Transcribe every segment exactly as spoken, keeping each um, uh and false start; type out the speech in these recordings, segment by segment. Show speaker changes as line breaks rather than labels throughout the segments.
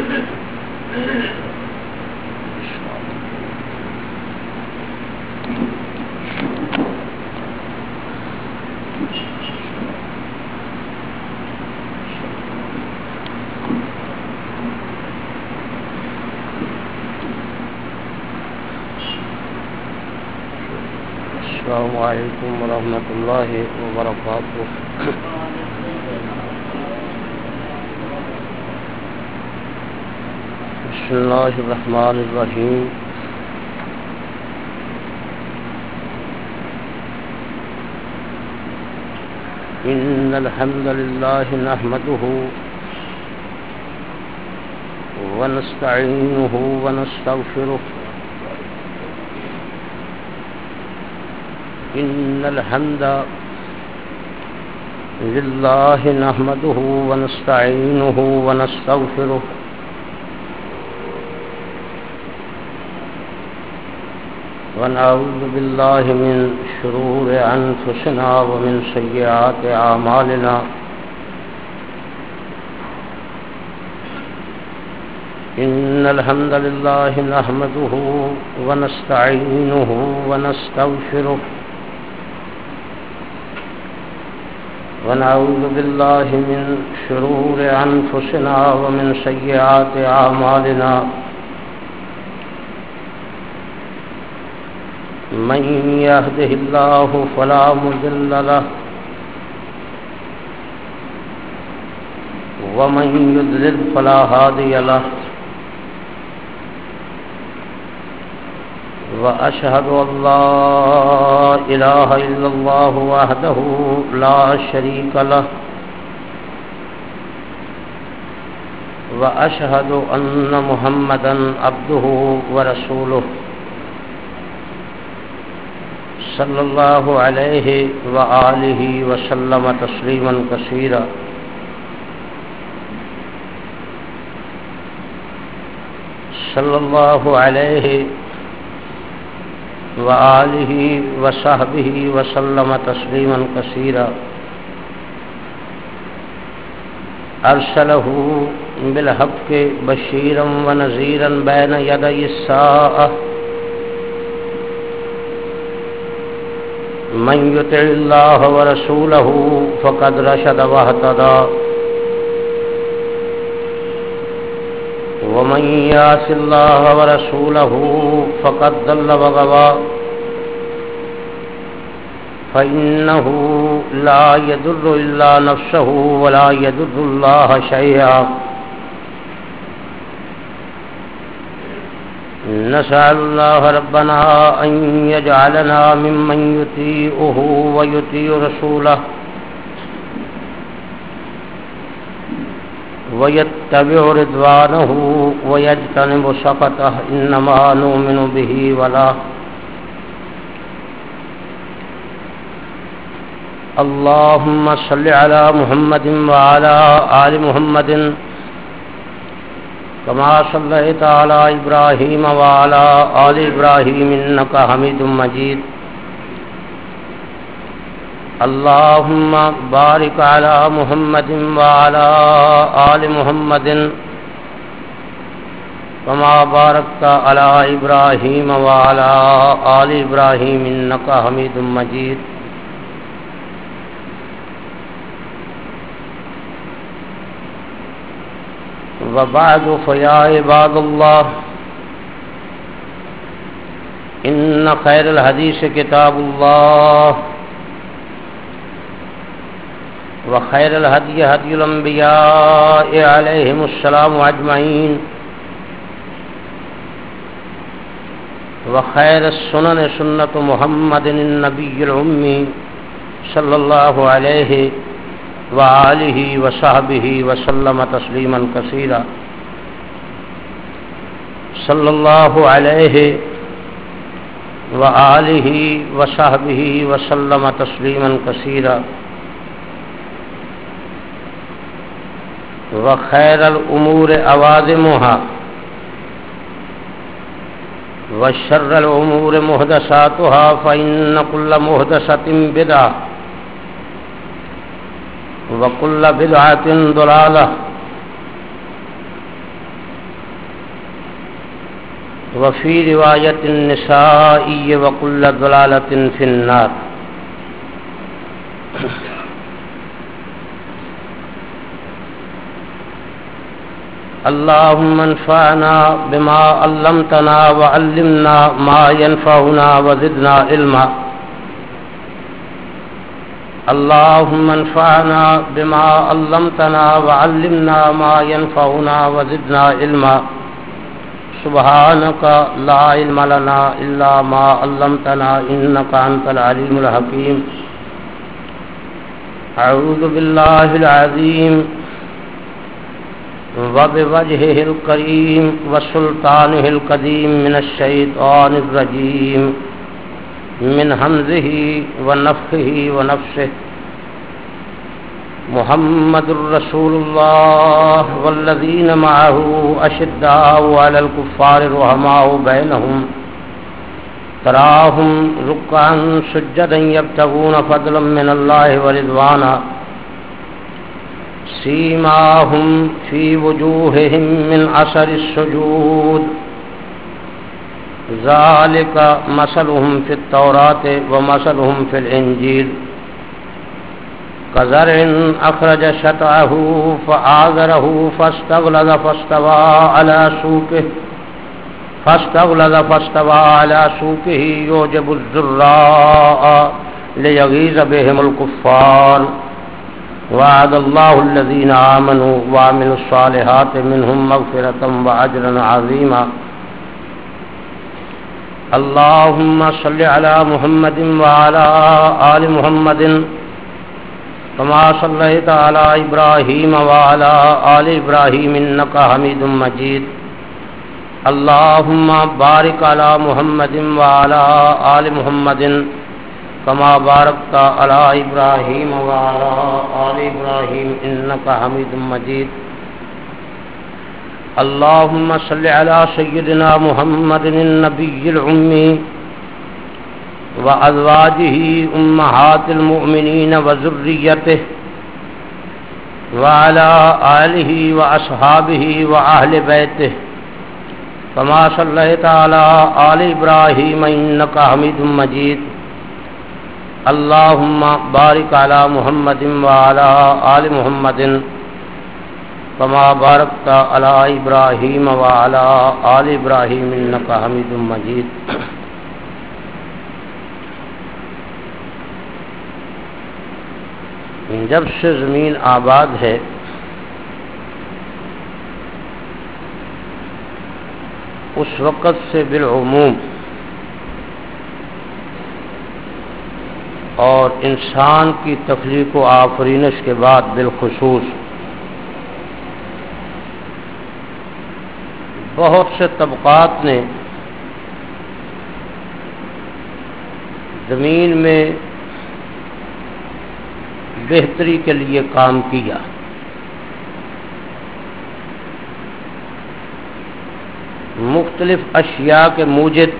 السلام علیکم ورحمۃ اللہ وبرکاتہ. بسم اللہ الرحمن الرحیم. ان الحمد للہ نحمده ونستعینه ونستغفره. إن الحمد لله نحمده ونستعينه ونستغفره ونعوذ بالله من شرور أنفسنا ومن سيئات أعمالنا. إن الحمد لله نحمده ونستعينه ونستغفره ونعوذ بالله من شرور أنفسنا ومن سيئات أعمالنا. من يهده الله فلا مضل له ومن يضلل فلا هادي له. وأشهد أن لا إله إلا الله وحده لا شريك له وأشهد أن محمدا عبده ورسوله صلى الله عليه وآله وسلم تسليما كثيرا. صلى الله عليه وآلہ وصحبہ وسلم تسلیما کثیرا. ارسلہ بالحق بشیرا ونذیرا بین یدی الساعۃ. من یطع اللہ ورسولہ فقد رشد واہتدی ومن يعص الله ورسوله فقد ضل وغوى. فإنه لا يضر إلا نفسه ولا يضر الله شيئا. نسأل الله ربنا أن يجعلنا ممن يطيعه ويطيع رسوله ويتبع رضوانه ويجتنب سخطه. إنما نؤمن به ولا. اللهم صل على محمد وعلى آل محمد كما صليت على إبراهيم وعلى آل إبراهيم إنك حميد مجيد. اللهم بارك على محمد وعلى آل محمد كما باركت على إبراهيم وعلى آل إبراهيم إنك حميد مجيد. وبعد فيا عباد الله إن خير الحديث كتاب الله وخير الهدي هدي الأنبياء عليهم السلام أجمعين وخير السنن سنة محمد النبي الأمي صلى الله عليه وآله وصحبه وسلم تسليما كثيرا. صلى الله عليه وآله وصحبه وسلم تسليما كثيرا. وخير الأمور أوازمها وشر الأمور محدثاتها فإن كل محدثة بدعة وكل بدعة ضلالة وفي رواية النسائي وكل ضلالة في النار. اللهم انفعنا بما علمتنا وعلمنا ما ينفعنا وزدنا علما. اللهم انفعنا بما علمتنا وعلمنا ما ينفعنا وزدنا علما. سبحانك لا علم لنا إلا ما علمتنا إنك أنت العليم الحكيم. أعوذ بالله العظيم وبوجهه الكريم وسلطانه القديم من الشيطان الرجيم من همزه ونفخه ونفسه. محمد رسول الله والذين معه أشداء على الكفار رحماء بينهم تراهم ركعا سجدا يبتغون فضلا من الله ورضوانا سيماهم في وجوههم من أثر السجود ذلك مثلهم في التوراة ومثلهم في الإنجيل كزرع أخرج شطأه فآزره فاستغلظ فاستوى على سوقه فاستغلظ فاستوى على سوقه يعجب الزراء ليغيظ بهم الكفار. وعد الله الذين آمنوا وعملوا الصالحات منهم مغفرة وأجرا عظيما. اللهم صل على محمد وعلى آل محمد كما صليت على إبراهيم وعلى آل إبراهيم إنك حميد مجيد. اللهم بارك على محمد وعلى آل محمد كما باركت على إبراهيم وعلى آل إبراهيم إنك حميد مجيد. اللهم صل على سيدنا محمد النبي الأمي وأزواجه أمهات المؤمنين وذريته وعلى آله وأصحابه وأهل بيته كما صليت على آل إبراهيم إنك حميد مجيد. اللهم بارك على محمد وعلى آل محمد كما باركت على إبراهيم وعلى آل إبراهيم إنك حميد مجيد. جب سے زمین آباد ہے اس وقت سے بالعموم اور انسان کی تخلیق و آفرینش کے بعد بالخصوص بہت سے طبقات نے زمین میں بہتری کے لیے کام کیا. مختلف اشیاء کے موجد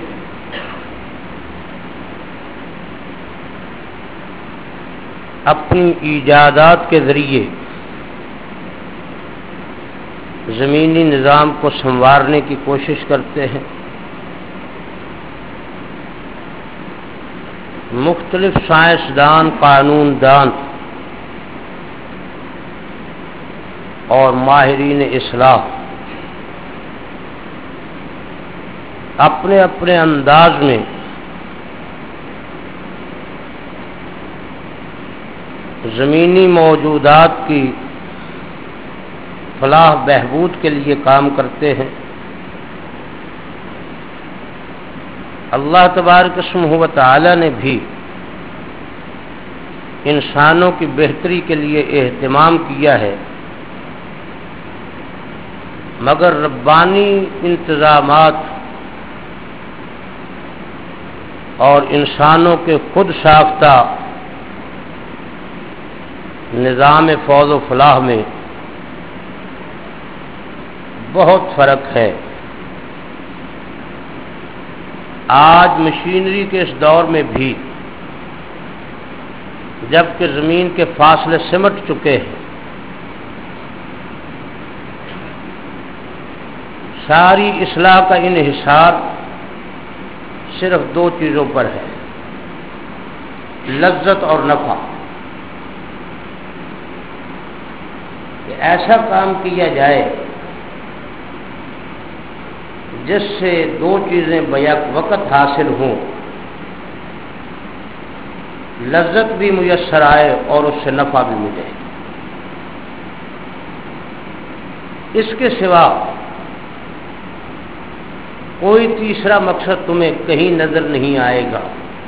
اپنی ایجادات کے ذریعے زمینی نظام کو سنوارنے کی کوشش کرتے ہیں. مختلف سائنسدان، قانون دان اور ماہرین اصلاح اپنے اپنے انداز میں زمینی موجودات کی فلاح بہبود کے لیے کام کرتے ہیں. اللہ تبارک اسمہ و تعالی نے بھی انسانوں کی بہتری کے لیے اہتمام کیا ہے، مگر ربانی انتظامات اور انسانوں کے خود ساختہ نظام فوز و فلاح میں بہت فرق ہے. آج مشینری کے اس دور میں بھی جبکہ زمین کے فاصلے سمٹ چکے ہیں، ساری اصلاح کا انحصار صرف دو چیزوں پر ہے، لذت اور نفع. کہ ایسا کام کیا جائے جس سے دو چیزیں بیک وقت حاصل ہوں، لذت بھی میسر آئے اور اس سے نفع بھی ملے. اس کے سوا کوئی تیسرا مقصد تمہیں کہیں نظر نہیں آئے گا.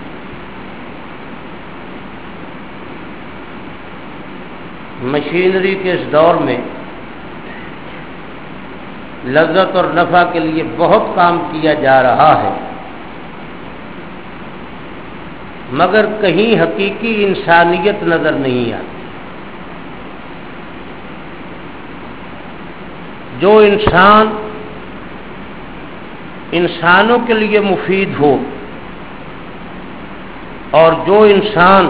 مشینری کے اس دور میں لذت اور نفع کے لیے بہت کام کیا جا رہا ہے، مگر کہیں حقیقی انسانیت نظر نہیں آتی. جو انسان انسانوں کے لیے مفید ہو اور جو انسان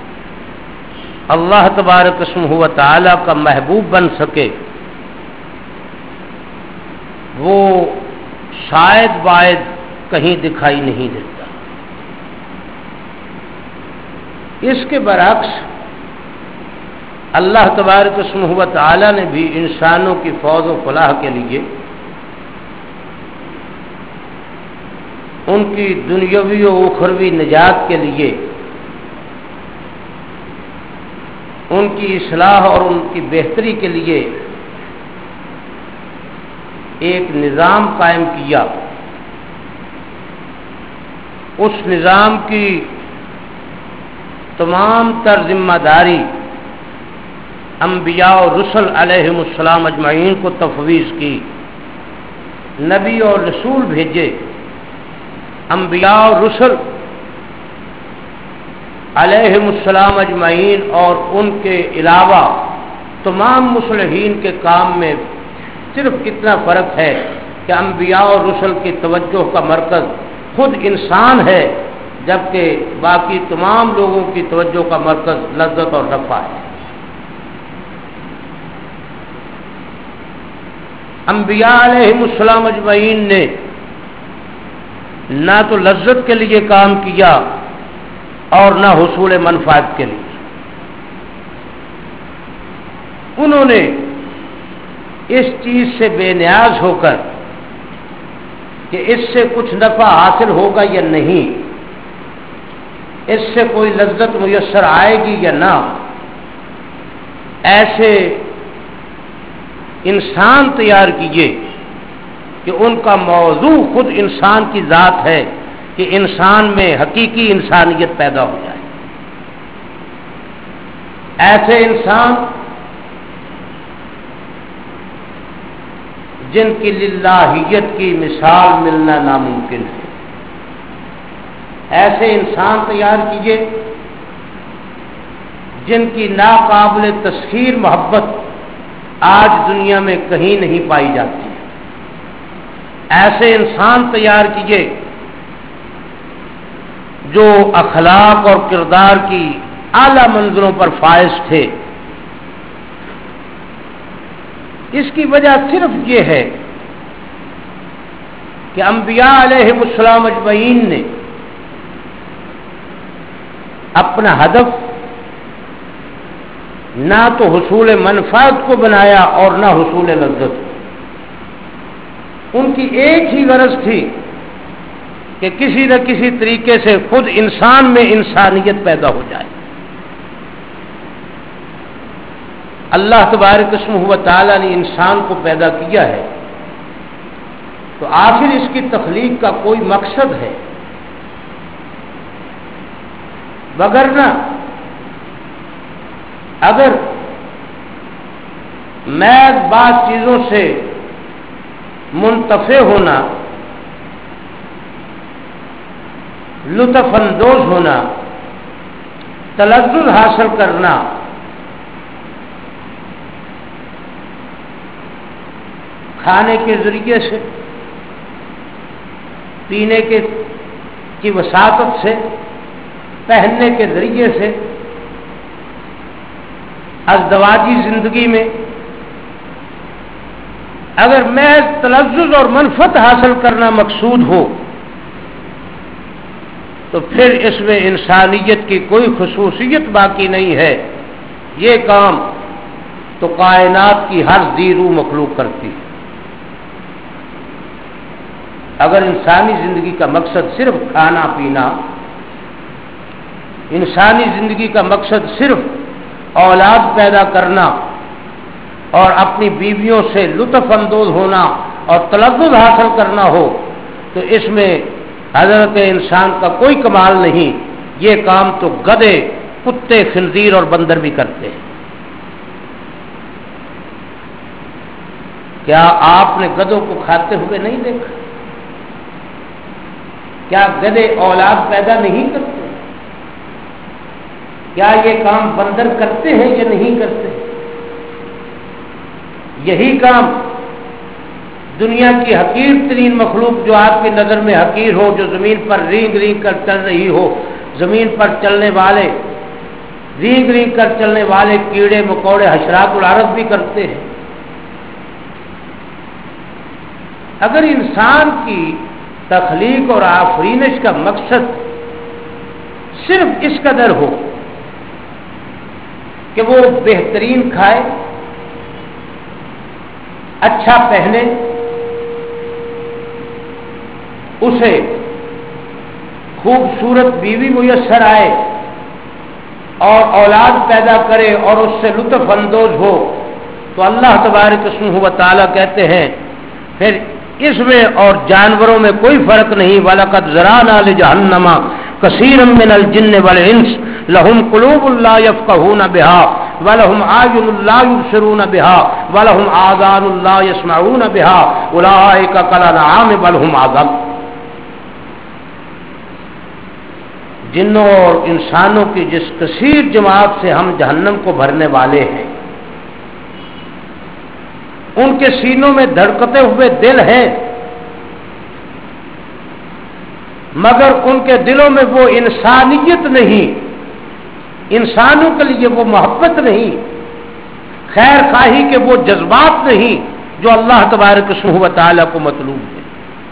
اللہ تبارک اسمہ و تعالی کا محبوب بن سکے، وہ شاید باید کہیں دکھائی نہیں دیتا. اس کے برعکس اللہ تبارک اسمہ و تعالی نے بھی انسانوں کی فوز و فلاح کے لیے، ان کی دنیاوی و اخروی نجات کے لیے، ان کی اصلاح اور ان کی بہتری کے لیے ایک نظام قائم کیا. اس نظام کی تمام تر ذمہ داری انبیاء اور رسل علیہم السلام اجمعین کو تفویض کی. نبی اور رسول بھیجے، انبیاء اور رسل علیہم السلام اجمعین اور ان کے علاوہ تمام مصلحین کے کام میں صرف کتنا فرق ہے کہ انبیاء اور رسل کی توجہ کا مرکز خود انسان ہے، جبکہ باقی تمام لوگوں کی توجہ کا مرکز لذت اور نفع ہے. انبیاء علیہم السلام اجمعین نے نہ تو لذت کے لیے کام کیا اور نہ حصول منفعت کے لیے. انہوں نے اس چیز سے بے نیاز ہو کر کہ اس سے کچھ نفع حاصل ہوگا یا نہیں، اس سے کوئی لذت میسر آئے گی یا نہ، ایسے انسان تیار کیے کہ ان کا موضوع خود انسان کی ذات ہے، کہ انسان میں حقیقی انسانیت پیدا ہو جائے. ایسے انسان جن کی للہیت کی مثال ملنا ناممکن ہے، ایسے انسان تیار کیے جن کی ناقابل تسخیر محبت آج دنیا میں کہیں نہیں پائی جاتی. ایسے انسان تیار کیے جو اخلاق اور کردار کی اعلیٰ منزلوں پر فائز تھے. اس کی وجہ صرف یہ ہے کہ انبیاء علیہم السلام اجمعین نے اپنا ہدف نہ تو حصول منفعت کو بنایا اور نہ حصول لذت. ان کی ایک ہی غرض تھی کہ کسی نہ کسی طریقے سے خود انسان میں انسانیت پیدا ہو جائے. اللہ تبارک اسمہ و تعالی نے انسان کو پیدا کیا ہے تو آخر اس کی تخلیق کا کوئی مقصد ہے، وگرنہ اگر محض بعض چیزوں سے منتفع ہونا، لطف اندوز ہونا، تلذذ حاصل کرنا، کھانے کے ذریعے سے، پینے کے کی وساطت سے، پہننے کے ذریعے سے، ازدواجی زندگی میں اگر محض تلذذ اور منفعت حاصل کرنا مقصود ہو تو پھر اس میں انسانیت کی کوئی خصوصیت باقی نہیں ہے. یہ کام تو کائنات کی ہر ذی روح مخلوق کرتی ہے. اگر انسانی زندگی کا مقصد صرف کھانا پینا، انسانی زندگی کا مقصد صرف اولاد پیدا کرنا اور اپنی بیویوں سے لطف اندوز ہونا اور تلذذ حاصل کرنا ہو تو اس میں حضرت انسان کا کوئی کمال نہیں. یہ کام تو گدھے، کتے، خنزیر اور بندر بھی کرتے ہیں. کیا آپ نے گدھوں کو کھاتے ہوئے نہیں دیکھا؟ کیا گدھے اولاد پیدا نہیں کرتے؟ کیا یہ کام بندر کرتے ہیں یا نہیں کرتے؟ یہی کام دنیا کی حقیر ترین مخلوق جو آپ کی نظر میں حقیر ہو، جو زمین پر رینگ رینگ کر چل رہی ہو، زمین پر چلنے والے رینگ رینگ کر چلنے والے کیڑے مکوڑے حشرات الارض بھی کرتے ہیں. اگر انسان کی تخلیق اور آفرینش کا مقصد صرف اس قدر ہو کہ وہ بہترین کھائے، اچھا پہنے، اسے خوبصورت بیوی میسر آئے اور اولاد پیدا کرے اور اس سے لطف اندوز ہو، تو اللہ تبارک و تعالی کہتے ہیں پھر اس میں اور جانوروں میں کوئی فرق نہیں. وَلَقَدْ ذَرَأْنَا لِجَهَنَّمَ كَثِيرًا مِنَ الْجِنِّ وَالْإِنسِ لَهُمْ قُلُوبٌ لَا يَفْقَهُونَ بِهَا وَلَهُمْ أَعْيُنٌ لَا يُبْصِرُونَ بِهَا وَلَهُمْ آذَانٌ لَا يَسْمَعُونَ بِهَا أُولَٰئِكَ كَالْأَنْعَامِ بَلْ هُمْ أَضَلُّ. جنوں اور انسانوں کی جس کثیر جماعت سے ہم جہنم کو بھرنے والے ہیں، ان کے سینوں میں دھڑکتے ہوئے دل ہیں، مگر ان کے دلوں میں وہ انسانیت نہیں، انسانوں کے لیے وہ محبت نہیں، خیر خواہی کے وہ جذبات نہیں جو اللہ تبارک و تعالی کو مطلوب ہے.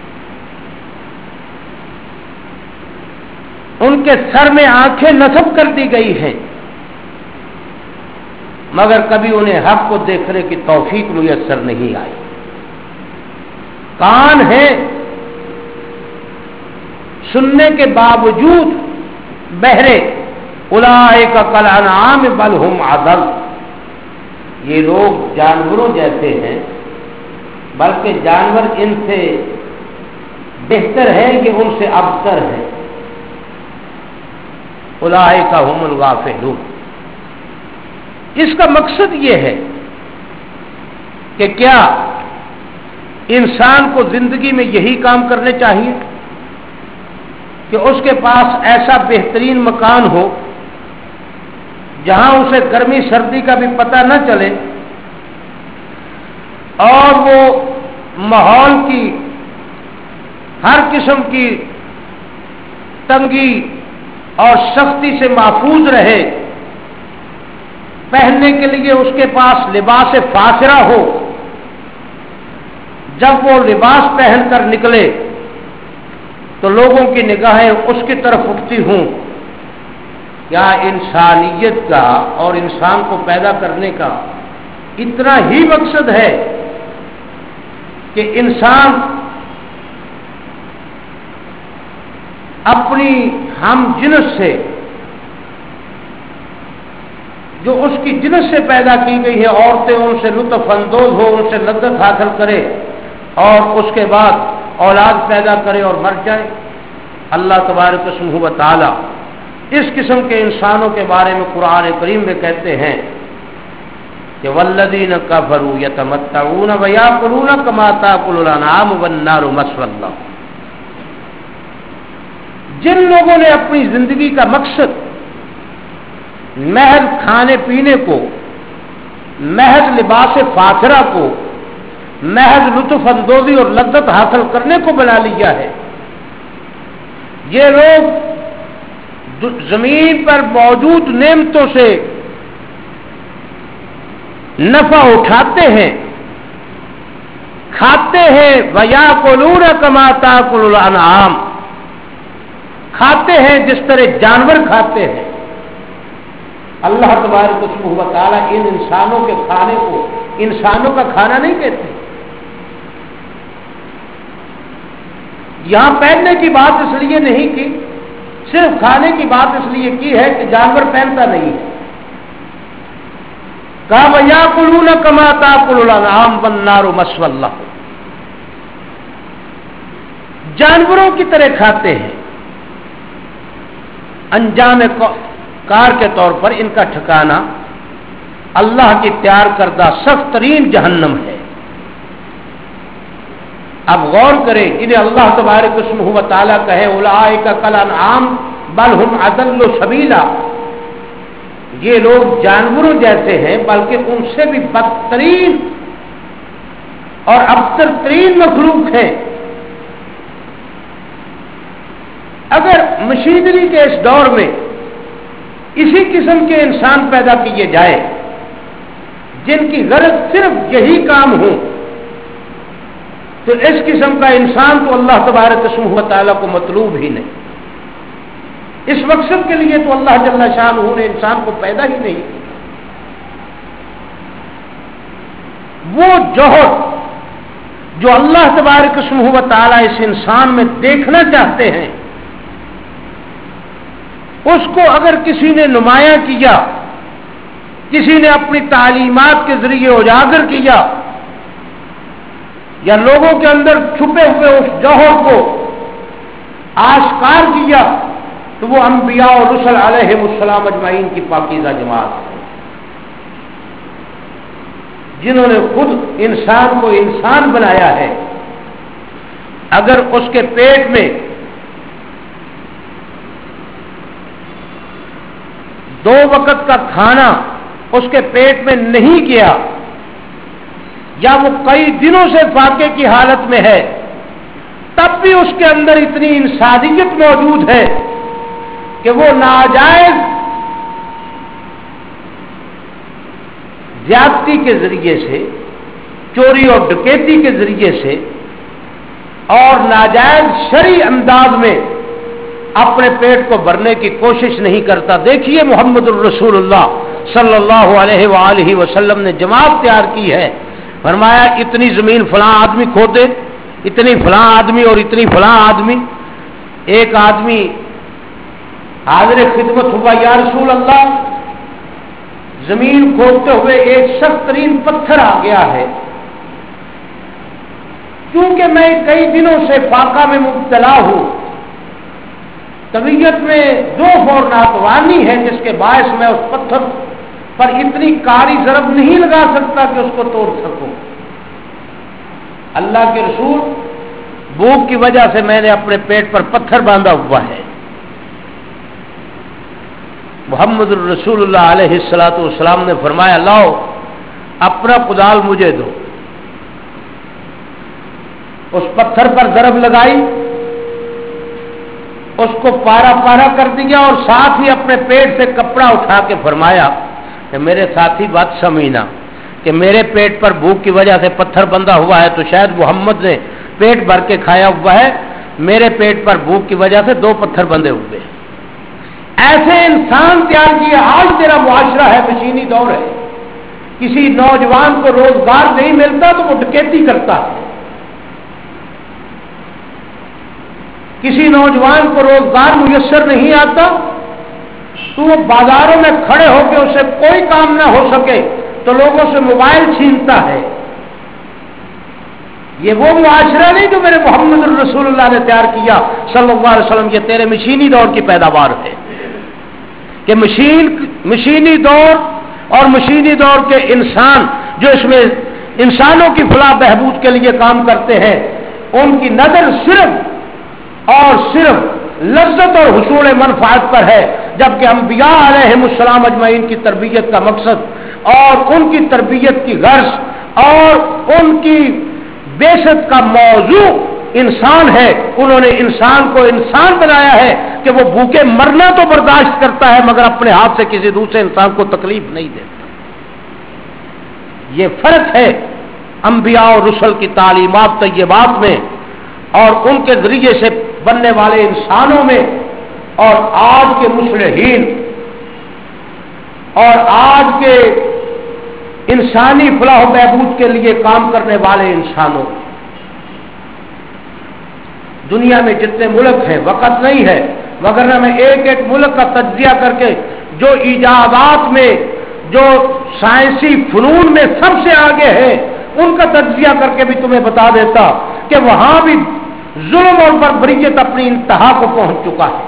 ان کے سر میں آنکھیں نصب کر دی گئی ہیں، مگر کبھی انہیں حق کو دیکھنے کی توفیق میسر نہیں آئی. کان ہیں، سننے کے باوجود بہرے. اولئک کالانعام بل ہم اضل. یہ لوگ جانوروں جیسے ہیں، بلکہ جانور ان سے بہتر ہے کہ ان سے ابتر ہے. اولئک هم الغافلون. اس کا مقصد یہ ہے کہ کیا انسان کو زندگی میں یہی کام کرنے چاہیے کہ اس کے پاس ایسا بہترین مکان ہو جہاں اسے گرمی سردی کا بھی پتہ نہ چلے اور وہ ماحول کی ہر قسم کی تنگی اور سختی سے محفوظ رہے، پہننے کے لیے اس کے پاس لباس فاخرہ ہو، جب وہ لباس پہن کر نکلے تو لوگوں کی نگاہیں اس کی طرف اٹھتی ہوں؟ کیا انسانیت کا اور انسان کو پیدا کرنے کا اتنا ہی مقصد ہے کہ انسان اپنی ہم جنس سے، جو اس کی جنس سے پیدا کی گئی ہے، عورتیں ان سے لطف اندوز ہو، ان سے لذت حاصل کرے اور اس کے بعد اولاد پیدا کرے اور مر جائے؟ اللہ تبارک و تعالی اس قسم کے انسانوں کے بارے میں قرآن کریم میں کہتے ہیں کہ والذین کفروا یتمتعون ویاکلون کما تاکل الانعام والنار مثوی لهم. جن لوگوں نے اپنی زندگی کا مقصد محض کھانے پینے کو، محض لباس فاخرہ کو، محض لطف اندوزی اور لذت حاصل کرنے کو بنا لیا ہے، یہ لوگ زمین پر موجود نعمتوں سے نفع اٹھاتے ہیں کھاتے ہیں وَيَأْكُلُونَ كَمَا تَأْكُلُ الْأَنْعَامُ، کھاتے ہیں جس طرح جانور کھاتے ہیں۔ اللہ تبارک و تعالیٰ ان انسانوں کے کھانے کو انسانوں کا کھانا نہیں کہتے۔ یہاں پہننے کی بات اس لیے نہیں کی، صرف کھانے کی بات اس لیے کی ہے کہ جانور پہنتا نہیں ہے۔ کہا وَيَأْكُلُونَ كَمَا تَأْكُلُ الْأَنْعَامُ وَالنَّارُ مَثْوًى لَهُمْ، جانوروں کی طرح کھاتے ہیں۔ انجام کار کے طور پر ان کا ٹھکانہ اللہ کی تیار کردہ سخت ترین جہنم ہے۔ اب غور کریں، انہیں اللہ تبارک اسمہ و تعالیٰ کہے اولئک کالانعام بل ہم اضل سبیلا، یہ لوگ جانوروں جیسے ہیں بلکہ ان سے بھی بدترین اور ابتر ترین مخلوق ہیں۔ اگر مشینری کے اس دور میں اسی قسم کے انسان پیدا کیے جائے جن کی غرض صرف یہی کام ہو، تو اس قسم کا انسان تو اللہ تبارک اسمہ و تعالیٰ کو مطلوب ہی نہیں۔ اس مقصد کے لیے تو اللہ جل شانہ نے انسان کو پیدا ہی نہیں کیا۔ وہ جوہر جو اللہ تبارک اسمہ و تعالیٰ اس انسان میں دیکھنا چاہتے ہیں، اس کو اگر کسی نے نمایاں کیا، کسی نے اپنی تعلیمات کے ذریعے اجاگر کیا، یا لوگوں کے اندر چھپے ہوئے اس جوہر کو آشکار کیا، تو وہ انبیاء اور رسل علیہم السلام اجمعین کی پاکیزہ جماعت ہے، جنہوں نے خود انسان کو انسان بنایا ہے۔ اگر اس کے پیٹ میں دو وقت کا کھانا اس کے پیٹ میں نہیں گیا، یا وہ کئی دنوں سے فاقے کی حالت میں ہے، تب بھی اس کے اندر اتنی انسانیت موجود ہے کہ وہ ناجائز زیادتی کے ذریعے سے، چوری اور ڈکیتی کے ذریعے سے اور ناجائز شرعی انداز میں اپنے پیٹ کو بھرنے کی کوشش نہیں کرتا۔ دیکھیے محمد الرسول اللہ صلی اللہ علیہ وآلہ وسلم نے جماعت تیار کی ہے، فرمایا اتنی زمین فلاں آدمی کھودے، اتنی فلاں آدمی اور اتنی فلاں آدمی۔ ایک آدمی حاضر خدمت ہوا، یا رسول اللہ زمین کھودتے ہوئے ایک سخت ترین پتھر آ گیا ہے، کیونکہ میں کئی دنوں سے فاقہ میں مبتلا ہوں، طبیعت میں ذوف اور ناتوانی ہے، جس کے باعث میں اس پتھر پر اتنی کاری ضرب نہیں لگا سکتا کہ اس کو توڑ سکوں۔ اللہ کے رسول، بھوک کی وجہ سے میں نے اپنے پیٹ پر پتھر باندھا ہوا ہے۔ محمد الرسول اللہ علیہ الصلوۃ والسلام نے فرمایا لاؤ اپنا کدال مجھے دو۔ اس پتھر پر ضرب لگائی، اس کو پارا پارا کر دیا، اور ساتھ ہی اپنے پیٹ سے کپڑا اٹھا کے فرمایا کہ میرے ساتھی بات سمجھنا کہ میرے پیٹ پر بھوک کی وجہ سے پتھر بندھا ہوا ہے، تو شاید محمد نے پیٹ بھر کے کھایا ہوا ہے، میرے پیٹ پر بھوک کی وجہ سے دو پتھر بندھے ہوئے۔ ایسے انسان تیار کیے۔ آج تیرا معاشرہ ہے، مشینی دور ہے، کسی نوجوان کو روزگار نہیں ملتا تو وہ ڈکیتی کرتا ہے، کسی نوجوان کو روزگار میسر نہیں آتا تو وہ بازاروں میں کھڑے ہو کے اسے کوئی کام نہ ہو سکے تو لوگوں سے موبائل چھینتا ہے۔ یہ وہ معاشرہ نہیں جو میرے محمد الرسول اللہ نے تیار کیا صلی اللہ علیہ وسلم، یہ تیرے مشینی دور کی پیداوار ہے کہ مشین مشینی دور اور مشینی دور کے انسان جو اس میں انسانوں کی فلاح بہبود کے لیے کام کرتے ہیں، ان کی نظر صرف اور صرف لذت اور حصول منفعت پر ہے، جبکہ انبیاء علیہم السلام اجمعین کی تربیت کا مقصد اور ان کی تربیت کی غرض اور ان کی بعثت کا موضوع انسان ہے۔ انہوں نے انسان کو انسان بنایا ہے کہ وہ بھوکے مرنا تو برداشت کرتا ہے مگر اپنے ہاتھ سے کسی دوسرے انسان کو تکلیف نہیں دیتا۔ یہ فرق ہے انبیاء اور رسل کی تعلیمات طیبات میں اور ان کے ذریعے سے بننے والے انسانوں میں اور آج کے مصلحین اور آج کے انسانی فلاح و بہبود کے لیے کام کرنے والے انسانوں، دنیا میں جتنے ملک ہیں، وقت نہیں ہے مگر میں ایک ایک ملک کا تجزیہ کر کے جو ایجادات میں جو سائنسی فنون میں سب سے آگے ہیں ان کا تجزیہ کر کے بھی تمہیں بتا دیتا کہ وہاں بھی ظلم اور بربریت اپنی انتہا کو پہنچ چکا ہے،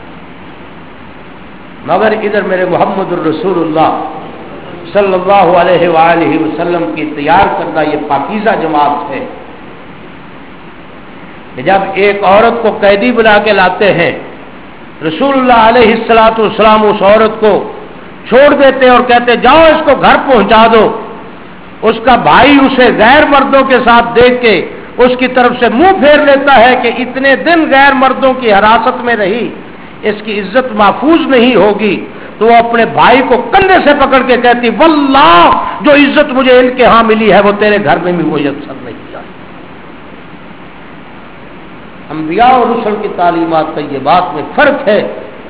مگر ادھر میرے محمد الرسول اللہ صلی اللہ علیہ وآلہ وسلم کی تیار کردہ یہ پاکیزہ جماعت ہے کہ جب ایک عورت کو قیدی بنا کے لاتے ہیں، رسول اللہ علیہ الصلوۃ والسلام اس عورت کو چھوڑ دیتے اور کہتے جاؤ اس کو گھر پہنچا دو، اس کا بھائی اسے غیر مردوں کے ساتھ دیکھ کے اس کی طرف سے منہ پھیر لیتا ہے کہ اتنے دن غیر مردوں کی حراست میں رہی، اس کی عزت محفوظ نہیں ہوگی، تو وہ اپنے بھائی کو کندھے سے پکڑ کے کہتی واللہ جو عزت مجھے ان کے ہاں ملی ہے وہ تیرے گھر میں بھی وہی اثر نہیں کیا۔ انبیاء اور رسل کی تعلیمات طیبات میں فرق ہے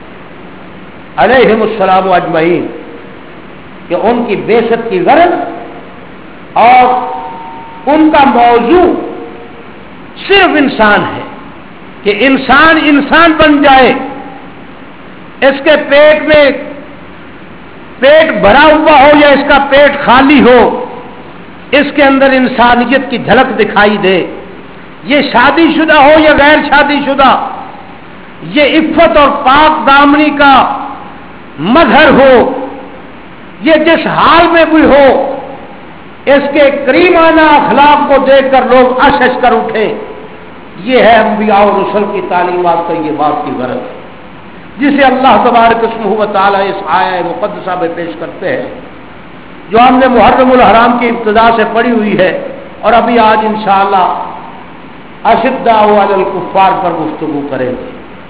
علیہم السلام اجمعین کہ ان کی بعثت کی غرض اور ان کا موضوع صرف انسان ہے کہ انسان انسان بن جائے، اس کے پیٹ میں پیٹ بھرا ہوا ہو یا اس کا پیٹ خالی ہو، اس کے اندر انسانیت کی جھلک دکھائی دے، یہ شادی شدہ ہو یا غیر شادی شدہ، یہ عفت اور پاک دامنی کا مظہر ہو، یہ جس حال میں بھی ہو، اس کے کریمانہ اخلاق کو دیکھ کر لوگ اش اش کر اٹھے، یہ ہے انبیاء اور رسل کی تعلیمات کا یہ بات کی غرض، جسے اللہ تبارک اسمہ و تعالی اس آیہ مقدسہ میں پیش کرتے ہیں جو ہم نے محرم الحرام کی ابتدا سے پڑھی ہوئی ہے اور ابھی آج انشاءاللہ اشداء علی الکفار پر گفتگو کریں گے۔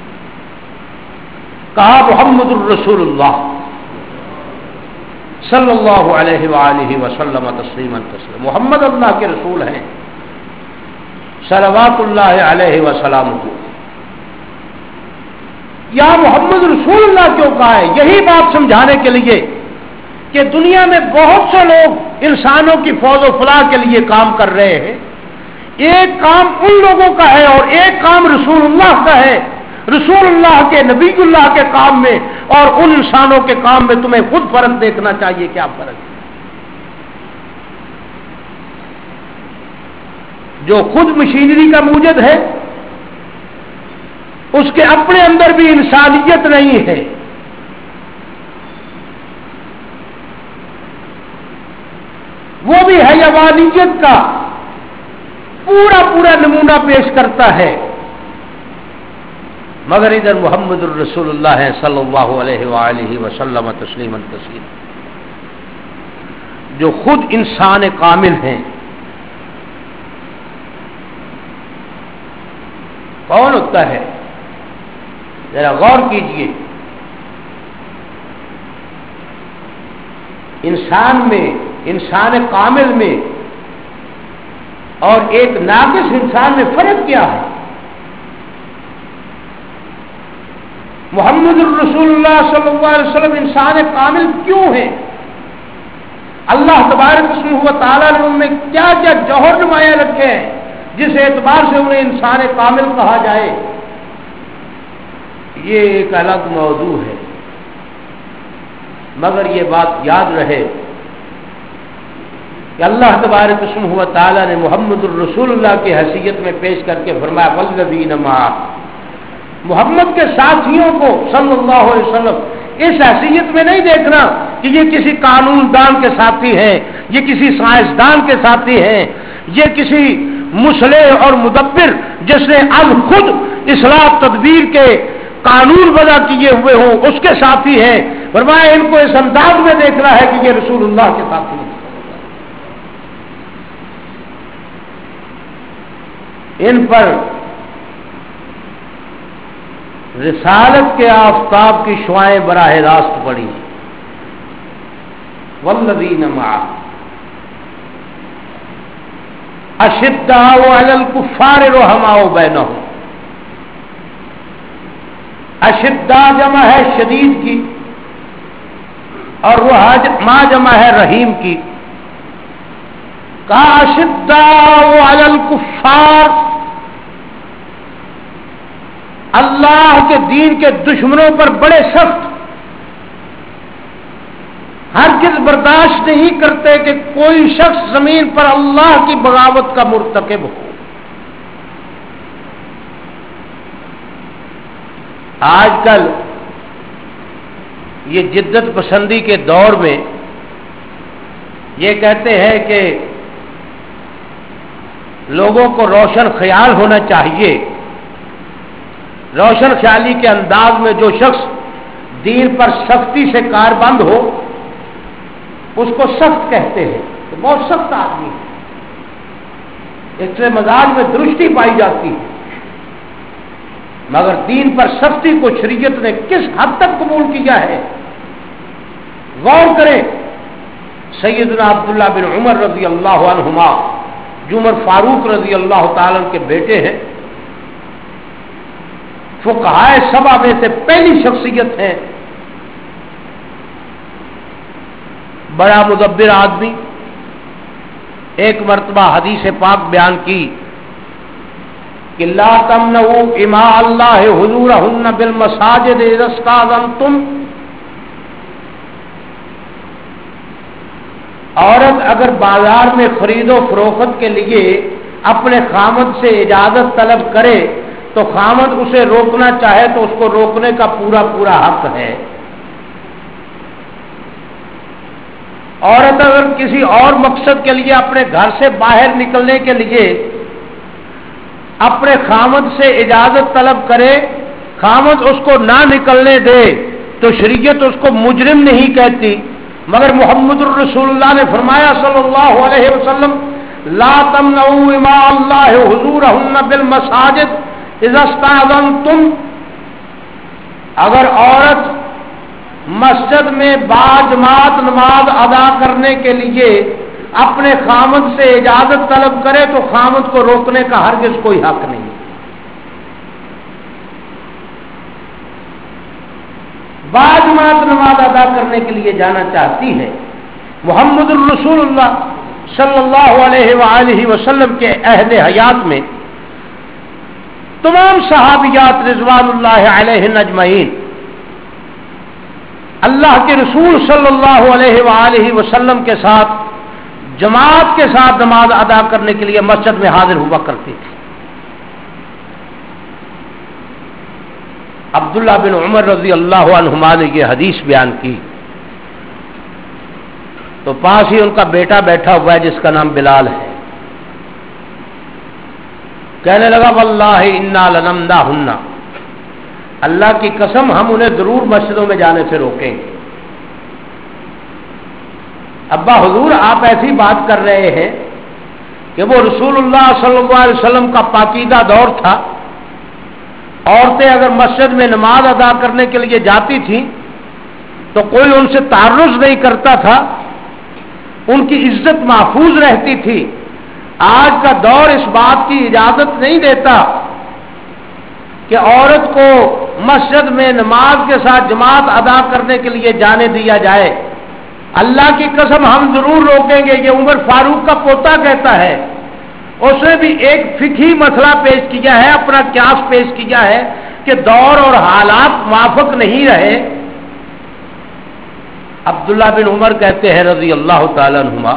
کہا محمد الرسول اللہ صلی اللہ علیہ وآلہ وسلم تسلیما تسلیما، محمد اللہ کے رسول ہیں صلوات اللہ علیہ وسلم کو۔ یا محمد رسول اللہ کیوں کہا ہے؟ یہی بات سمجھانے کے لیے کہ دنیا میں بہت سے لوگ انسانوں کی فوج و فلاح کے لیے کام کر رہے ہیں، ایک کام ان لوگوں کا ہے اور ایک کام رسول اللہ کا ہے، رسول اللہ کے نبی اللہ کے کام میں اور ان انسانوں کے کام میں تمہیں خود فرق دیکھنا چاہیے، کیا فرق ہے؟ جو خود مشینری کا موجد ہے اس کے اپنے اندر بھی انسانیت نہیں ہے، وہ بھی حیوانیت کا پورا پورا نمونہ پیش کرتا ہے، مگر ادھر محمد الرسول اللہ ہے صلی اللہ علیہ وآلہ وسلم تسلیما تسلیما، جو خود انسان کامل ہیں۔ کون ہوتا ہے؟ ذرا غور کیجئے، انسان میں، انسان کامل میں اور ایک ناقص انسان میں فرق کیا ہے؟ محمد الرسول اللہ صلی اللہ علیہ وسلم انسان کامل کیوں ہیں؟ اللہ تبارک اسمہ و تعالیٰ نے ان میں کیا کیا جوہر نمایاں رکھے ہیں جس اعتبار سے انہیں انسان کامل کہا جائے؟ یہ ایک الگ موضوع ہے، مگر یہ بات یاد رہے کہ اللہ تبارک اسمہ و تعالیٰ نے محمد الرسول اللہ کی حیثیت میں پیش کر کے فرمایا والذین معہ، محمد کے ساتھیوں کو صلی اللہ علیہ وسلم اس حیثیت میں نہیں دیکھنا کہ یہ کسی قانون دان کے ساتھی ہیں، یہ کسی سائنسدان کے ساتھی ہیں، یہ کسی مصلح اور مدبر جس نے اب خود اصلاح تدبیر کے قانون وضع کیے ہوئے ہوں اس کے ساتھی ہیں، فرمایا ان کو اس انداز میں دیکھنا ہے کہ یہ رسول اللہ کے ساتھی ہیں، ان پر رسالت کے آفتاب کی شعائیں براہ راست پڑی، والذین معہ، اشداء علی الکفار رحماء بینہم. اشداء جمع ہے شدید کی اور رحماء جمع ہے رحیم کی. کا اشداء علی الکفار، اللہ کے دین کے دشمنوں پر بڑے سخت، ہرگز برداشت نہیں کرتے کہ کوئی شخص زمین پر اللہ کی بغاوت کا مرتکب ہو. آج کل یہ جدت پسندی کے دور میں یہ کہتے ہیں کہ لوگوں کو روشن خیال ہونا چاہیے. روشن خیالی کے انداز میں جو شخص دین پر سختی سے کاربند ہو اس کو سخت کہتے ہیں، تو بہت سخت آدمی ہے، اس سے مزاج میں درستی پائی جاتی ہے. مگر دین پر سختی کو شریعت نے کس حد تک قبول کیا ہے غور کریں. سیدنا عبداللہ بن عمر رضی اللہ عنہما جو عمر فاروق رضی اللہ تعالیٰ کے بیٹے ہیں، فقہائے سبع میں سے پہلی شخصیت ہے، بڑا مدبر آدمی. ایک مرتبہ حدیث پاک بیان کی کہ لا تمنعوا اماء اللہ حضورہن بالمساجد اذا استاذنتم. عورت اگر بازار میں خرید و فروخت کے لیے اپنے خامد سے اجازت طلب کرے تو خامد اسے روکنا چاہے تو اس کو روکنے کا پورا پورا حق ہے. عورت اگر کسی اور مقصد کے لیے اپنے گھر سے باہر نکلنے کے لیے اپنے خامد سے اجازت طلب کرے، خامد اس کو نہ نکلنے دے تو شریعت اس کو مجرم نہیں کہتی. مگر محمد الرسول اللہ نے فرمایا صلی اللہ علیہ وسلم لا تمنعوا اماء اللہ حضورہن بالمساجد اذا استاذنتم. اگر عورت مسجد میں باجماعت نماز ادا کرنے کے لیے اپنے خامد سے اجازت طلب کرے تو خامد کو روکنے کا ہرگز کوئی حق نہیں. باجماعت نماز ادا کرنے کے لیے جانا چاہتی ہے. محمد الرسول اللہ صلی اللہ علیہ وآلہ وسلم کے عہد حیات میں تمام صحابیات رضوان اللہ علیہن اجمعین اللہ کے رسول صلی اللہ علیہ وآلہ وسلم کے ساتھ جماعت کے ساتھ نماز ادا کرنے کے لیے مسجد میں حاضر ہوا کرتی تھی. عبداللہ بن عمر رضی اللہ عنہما نے یہ حدیث بیان کی تو پاس ہی ان کا بیٹا بیٹھا ہوا ہے جس کا نام بلال ہے. کہنے لگا واللہ انا لنمنعہن، اللہ کی قسم ہم انہیں ضرور مسجدوں میں جانے سے روکیں گے. ابا حضور آپ ایسی بات کر رہے ہیں کہ وہ رسول اللہ صلی اللہ علیہ وسلم کا پاکیزہ دور تھا، عورتیں اگر مسجد میں نماز ادا کرنے کے لیے جاتی تھیں تو کوئی ان سے تعرض نہیں کرتا تھا، ان کی عزت محفوظ رہتی تھی. آج کا دور اس بات کی اجازت نہیں دیتا کہ عورت کو مسجد میں نماز کے ساتھ جماعت ادا کرنے کے لیے جانے دیا جائے. اللہ کی قسم ہم ضرور روکیں گے. یہ عمر فاروق کا پوتا کہتا ہے، اس نے بھی ایک فقہی مسئلہ پیش کیا ہے، اپنا قیاس پیش کیا ہے کہ دور اور حالات موافق نہیں رہے. عبداللہ بن عمر کہتے ہیں رضی اللہ تعالی عنہما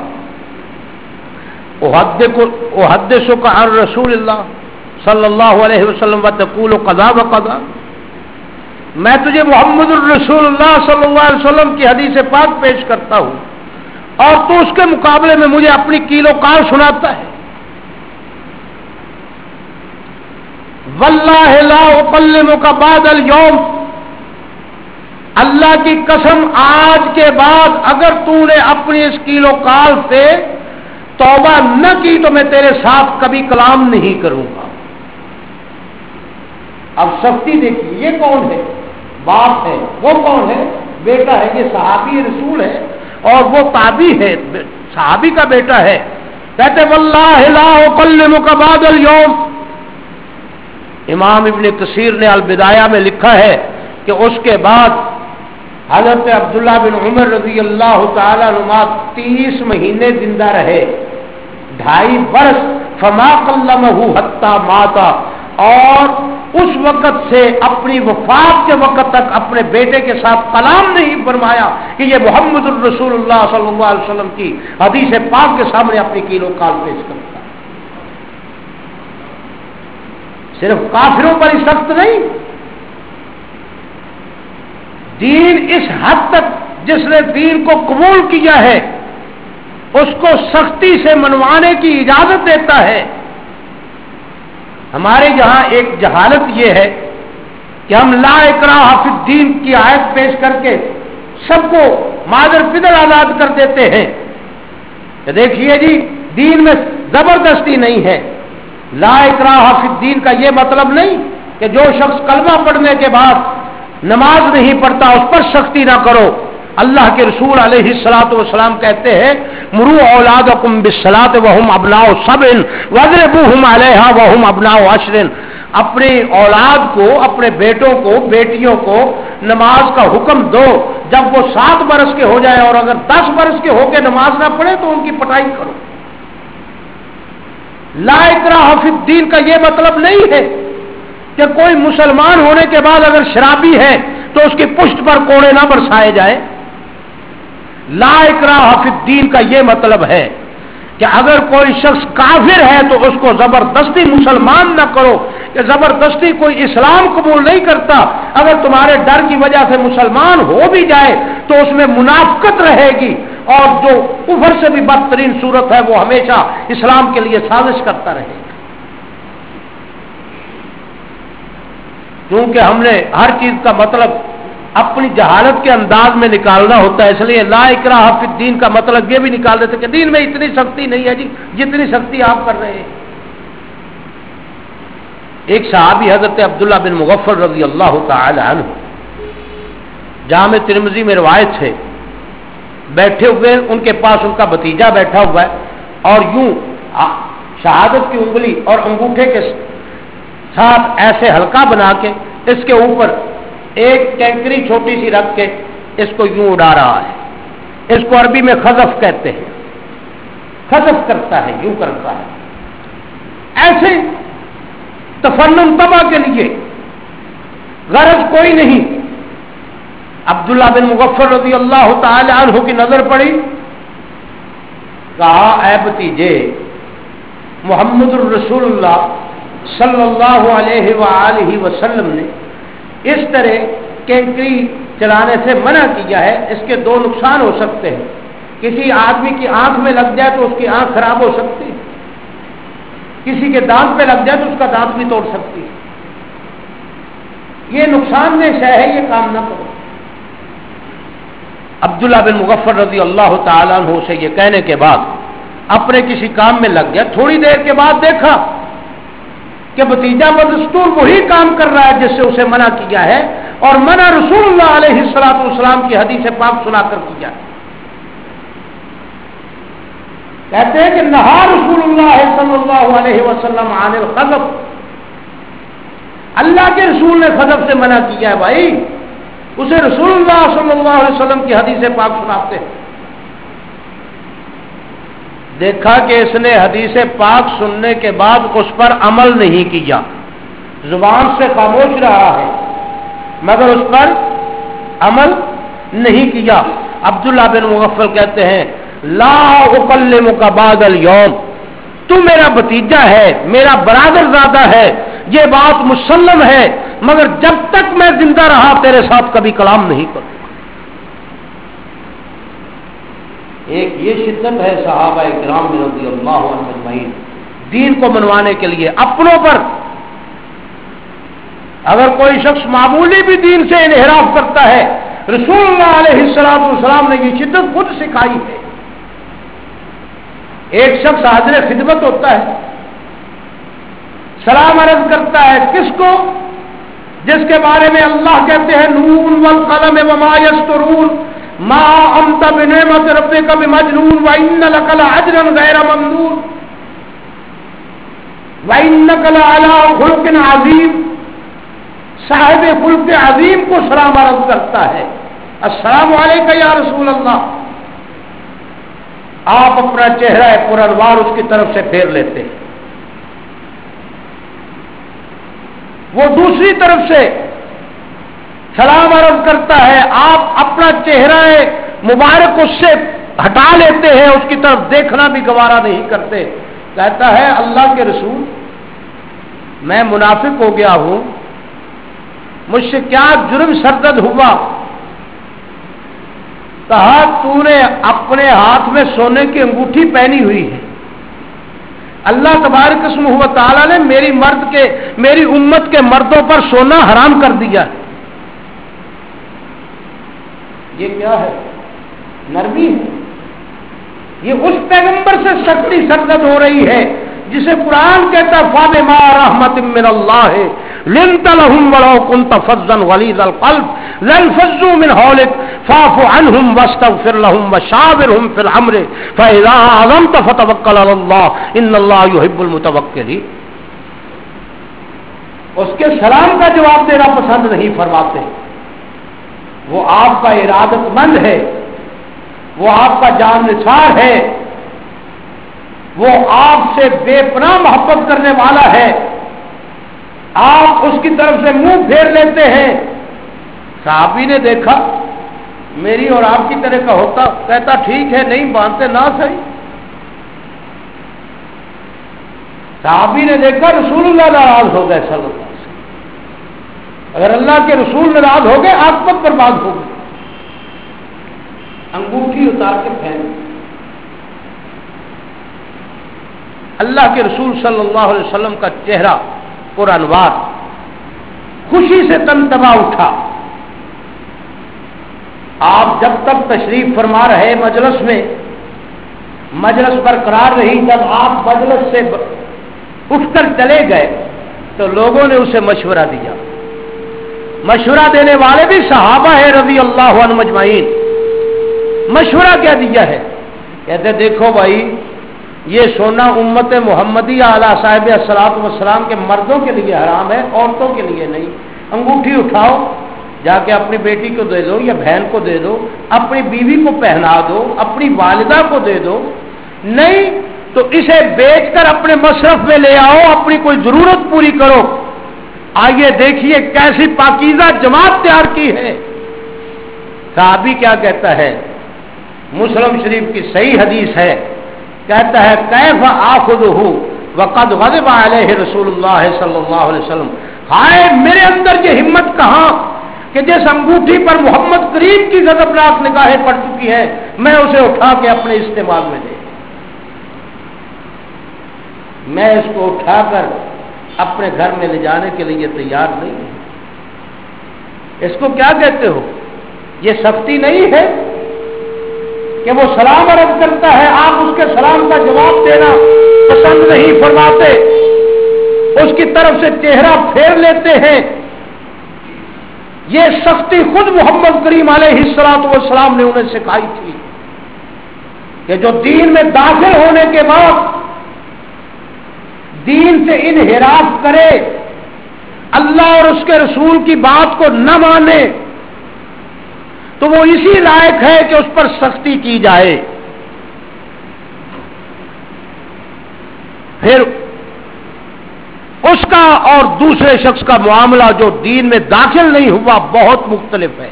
احدثک عن رسول اللہ صلی اللہ علیہ وسلم وتقول قضا وقضا، میں تجھے محمد الرسول اللہ صلی اللہ علیہ وسلم کی حدیث پاک پیش کرتا ہوں اور تو اس کے مقابلے میں مجھے اپنی کیل و کار سناتا ہے. واللہ لا اکلمک بعد اليوم، اللہ کی قسم آج کے بعد اگر تو نے اپنی اس کیل و کال سے توبہ نہ کی تو میں تیرے ساتھ کبھی کلام نہیں کروں گا. اب سختی دیکھیے، یہ کون ہے؟ باپ ہے. وہ کون ہے؟ بیٹا ہے. یہ صحابی رسول ہے اور وہ تابعی ہے، صحابی کا بیٹا ہے. کہتے واللہ لا اکلمک بعد الیوم. امام ابن کثیر نے البدایہ میں لکھا ہے کہ اس کے بعد حضرت عبداللہ بن عمر رضی اللہ تعالیٰ عنہ تیس مہینے زندہ رہے، ڈھائی برس، فما کلمہ حتی ماتا، اور اس وقت سے اپنی وفات کے وقت تک اپنے بیٹے کے ساتھ کلام نہیں فرمایا کہ یہ محمد الرسول اللہ صلی اللہ علیہ وسلم کی حدیث پاک کے سامنے اپنی کیل و کال پیش کرتا. صرف کافروں پر ہی سخت نہیں، دین اس حد تک جس نے دین کو قبول کیا ہے اس کو سختی سے منوانے کی اجازت دیتا ہے. ہمارے یہاں ایک جہالت یہ ہے کہ ہم لا اکراہ فی الدین کی آیت پیش کر کے سب کو مادر پدر آزاد کر دیتے ہیں کہ دیکھیے جی دین میں زبردستی نہیں ہے. لا اکراہ فی الدین کا یہ مطلب نہیں کہ جو شخص کلمہ پڑھنے کے بعد نماز نہیں پڑھتا اس پر سختی نہ کرو. اللہ کے رسول علیہ الصلوۃ والسلام کہتے ہیں مروا اولادکم بالصلاۃ وهم ابناء سبع واضربوهم علیہا وهم ابناء عشر. اپنی اولاد کو، اپنے بیٹوں کو، بیٹیوں کو نماز کا حکم دو جب وہ سات برس کے ہو جائے، اور اگر دس برس کے ہو کے نماز نہ پڑھے تو ان کی پٹائی کرو. لا اکراہ فی الدین کا یہ مطلب نہیں ہے کہ کوئی مسلمان ہونے کے بعد اگر شرابی ہے تو اس کی پشت پر کوڑے نہ برسائے جائیں. لا اکراہ فی الدین کا یہ مطلب ہے کہ اگر کوئی شخص کافر ہے تو اس کو زبردستی مسلمان نہ کرو، کہ زبردستی کوئی اسلام قبول نہیں کرتا، اگر تمہارے ڈر کی وجہ سے مسلمان ہو بھی جائے تو اس میں منافقت رہے گی، اور جو کفر سے بھی بدترین صورت ہے وہ ہمیشہ اسلام کے لیے سازش کرتا رہے گا. کیونکہ ہم نے ہر چیز کا مطلب اپنی جہالت کے انداز میں نکالنا ہوتا ہے، اس لیے لا اکراہ فی الدین کا مطلب یہ بھی نکال دیتے کہ دین میں اتنی سختی نہیں ہے جی جتنی سختی آپ کر رہے ہیں. ایک صحابی حضرت عبداللہ بن مغفل رضی اللہ تعالی عنہ، جامع ترمذی میں روایت ہے، بیٹھے ہوئے ان کے پاس ان کا بھتیجا بیٹھا ہوا ہے، اور یوں شہادت کی انگلی اور انگوٹھے کے ساتھ ایسے ہلکا بنا کے اس کے اوپر ایک کینکری چھوٹی سی رکھ کے اس کو یوں اڑا رہا ہے. اس کو عربی میں خذف کہتے ہیں، خذف کرتا ہے، یوں کرتا ہے، ایسے تفنن تباہ کے لیے، غرض کوئی نہیں. عبداللہ بن مغفر رضی اللہ تعالی عنہ کی نظر پڑی، کہا اے بھتیجے، محمد الرسول اللہ صلی اللہ علیہ وآلہ وسلم نے اس طرح کینکری چلانے سے منع کیا ہے. اس کے دو نقصان ہو سکتے ہیں، کسی آدمی کی آنکھ میں لگ جائے تو اس کی آنکھ خراب ہو سکتی ہے، کسی کے دانت پہ لگ جائے تو اس کا دانت بھی توڑ سکتی ہے. یہ نقصان دہ شے ہے، یہ کام نہ کرو. عبداللہ بن مغفر رضی اللہ تعالیٰ عنہ سے یہ کہنے کے بعد اپنے کسی کام میں لگ گیا. تھوڑی دیر کے بعد دیکھا کہ بھتیجا بدستور وہی کام کر رہا ہے جس سے اسے منع کیا ہے، اور منع رسول اللہ علیہ الصلوۃ والسلام کی حدیث پاک سنا کر کیا ہے. کہتے ہیں کہ نہا رسول اللہ صلی اللہ علیہ وسلم عن الخذف، اللہ کے رسول نے خذف سے منع کیا ہے. بھائی اسے رسول اللہ صلی اللہ علیہ وسلم کی حدیث پاک سناتے ہیں. دیکھا کہ اس نے حدیث پاک سننے کے بعد اس پر عمل نہیں کیا، زبان سے خاموش رہا ہے مگر اس پر عمل نہیں کیا. عبداللہ بن مغفل کہتے ہیں لا اکلمک بعد الیوم، تو میرا بھتیجا ہے، میرا برادر زادہ ہے، یہ بات مسلم ہے، مگر جب تک میں زندہ رہا تیرے ساتھ کبھی کلام نہیں کروں. ایک یہ شدت ہے صحابہ کرام رضی اللہ عنہم اجمعین دین کو منوانے کے لیے. اپنوں پر اگر کوئی شخص معمولی بھی دین سے انحراف کرتا ہے، رسول اللہ علیہ الصلوۃ والسلام نے یہ شدت خود سکھائی ہے. ایک شخص حاضر خدمت ہوتا ہے، سلام عرض کرتا ہے، کس کو؟ جس کے بارے میں اللہ کہتے ہیں نون والقلم وما یسطرون، ما انت بنعمت ربک بمجنون وان لک لاجرا غیر ممنون وانک لعلی خلق عظیم. صاحب خلق عظیم کو سلام عرض کرتا ہے. السلام علیکم یا رسول اللہ. آپ اپنا چہرہ پر انوار اس کی طرف سے پھیر لیتے ہیں. وہ دوسری طرف سے سلام عرض کرتا ہے. آپ اپنا چہرہ مبارک اس سے ہٹا لیتے ہیں, اس کی طرف دیکھنا بھی گوارا نہیں کرتے. کہتا ہے اللہ کے رسول میں منافق ہو گیا ہوں, مجھ سے کیا جرم سرزد ہوا؟ کہا تو نے اپنے ہاتھ میں سونے کی انگوٹھی پہنی ہوئی ہے. اللہ تبارک اسمہ و تعالی نے میری مرد کے میری امت کے مردوں پر سونا حرام کر دیا. یہ کیا ہے؟ نرمی ہے. یہ اس پیغمبر سے سختی سرزد ہو رہی ہے جسے قرآن کہتا فَبِمَا رَحْمَةٍ مِّنَ اللَّهِ لِنْتَ لَهُمْ وَلَوْ كُنْتَ فَظًّا غَلِيظَ الْقَلْبِ لَانفَضُّوا مِنْ حَوْلِكَ فَاعْفُ عَنْهُمْ وَاسْتَغْفِرْ لَهُمْ وَشَاوِرْهُمْ فِي الْأَمْرِ فَإِذَا عَزَمْتَ فَتَوَكَّلْ عَلَى اللَّهِ إِنَّ اللَّهَ يُحِبُّ الْمُتَوَكِّلِينَ. اس کے سلام کا جواب دینا پسند نہیں فرماتے. وہ آپ کا ارادت مند ہے, وہ آپ کا جان نثار ہے, وہ آپ سے بے پناہ محبت کرنے والا ہے. آپ اس کی طرف سے منہ پھیر لیتے ہیں. صحابی نے دیکھا میری اور آپ کی طرح کا ہوتا, کہتا ٹھیک ہے نہیں باندھتے نہ صحیح. صحابی نے دیکھا رسول اللہ ناراض ہو گئے صلی اللہ علیہ وسلم. اگر اللہ کے رسول ناراض ہو گئے عاقبت برباد ہو گئی. انگوٹھی اتار کے پھینک. اللہ کے رسول صلی اللہ علیہ وسلم کا چہرہ پر انوار خوشی سے تنتبا اٹھا. آپ جب تک تشریف فرما رہے مجلس میں, مجلس برقرار رہی. جب آپ مجلس سے اٹھ کر چلے گئے تو لوگوں نے اسے مشورہ دیا. مشورہ دینے والے بھی صحابہ ہیں رضی اللہ عنہم اجمعین. مشورہ کیا دیا ہے؟ کہتے دیکھو بھائی یہ سونا امت محمدیہ علی صاحب الصلوۃ والسلام کے مردوں کے لیے حرام ہے, عورتوں کے لیے نہیں. انگوٹھی اٹھاؤ, جا کے اپنی بیٹی کو دے دو یا بہن کو دے دو, اپنی بیوی کو پہنا دو, اپنی والدہ کو دے دو. نہیں تو اسے بیچ کر اپنے مصرف میں لے آؤ, اپنی کوئی ضرورت پوری کرو. آئیے دیکھیے کیسی پاکیزہ جماعت تیار کی ہے. صحابی کیا کہتا ہے؟ مسلم شریف کی صحیح حدیث ہے, کہتا ہے کیف آخذہ وقد غضب علیہ رسول اللہ صلی اللہ علیہ وسلم. ہائے میرے اندر یہ ہمت کہاں کہ جس انگوٹھی پر محمد کریم کی غضبناک نگاہیں پڑ چکی ہیں میں اسے اٹھا کے اپنے استعمال میں دے. میں اس کو اٹھا کر اپنے گھر میں لے جانے کے لیے تیار نہیں ہوں. اس کو کیا کہتے ہو؟ یہ سختی نہیں ہے کہ وہ سلام عرض کرتا ہے, آپ اس کے سلام کا جواب دینا پسند نہیں فرماتے, اس کی طرف سے چہرہ پھیر لیتے ہیں. یہ سختی خود محمد کریم علیہ الصلوۃ والسلام نے انہیں سکھائی تھی کہ جو دین میں داخل ہونے کے بعد دین سے انحراف کرے, اللہ اور اس کے رسول کی بات کو نہ مانے, تو وہ اسی لائق ہے کہ اس پر سختی کی جائے. پھر اس کا اور دوسرے شخص کا معاملہ جو دین میں داخل نہیں ہوا بہت مختلف ہے.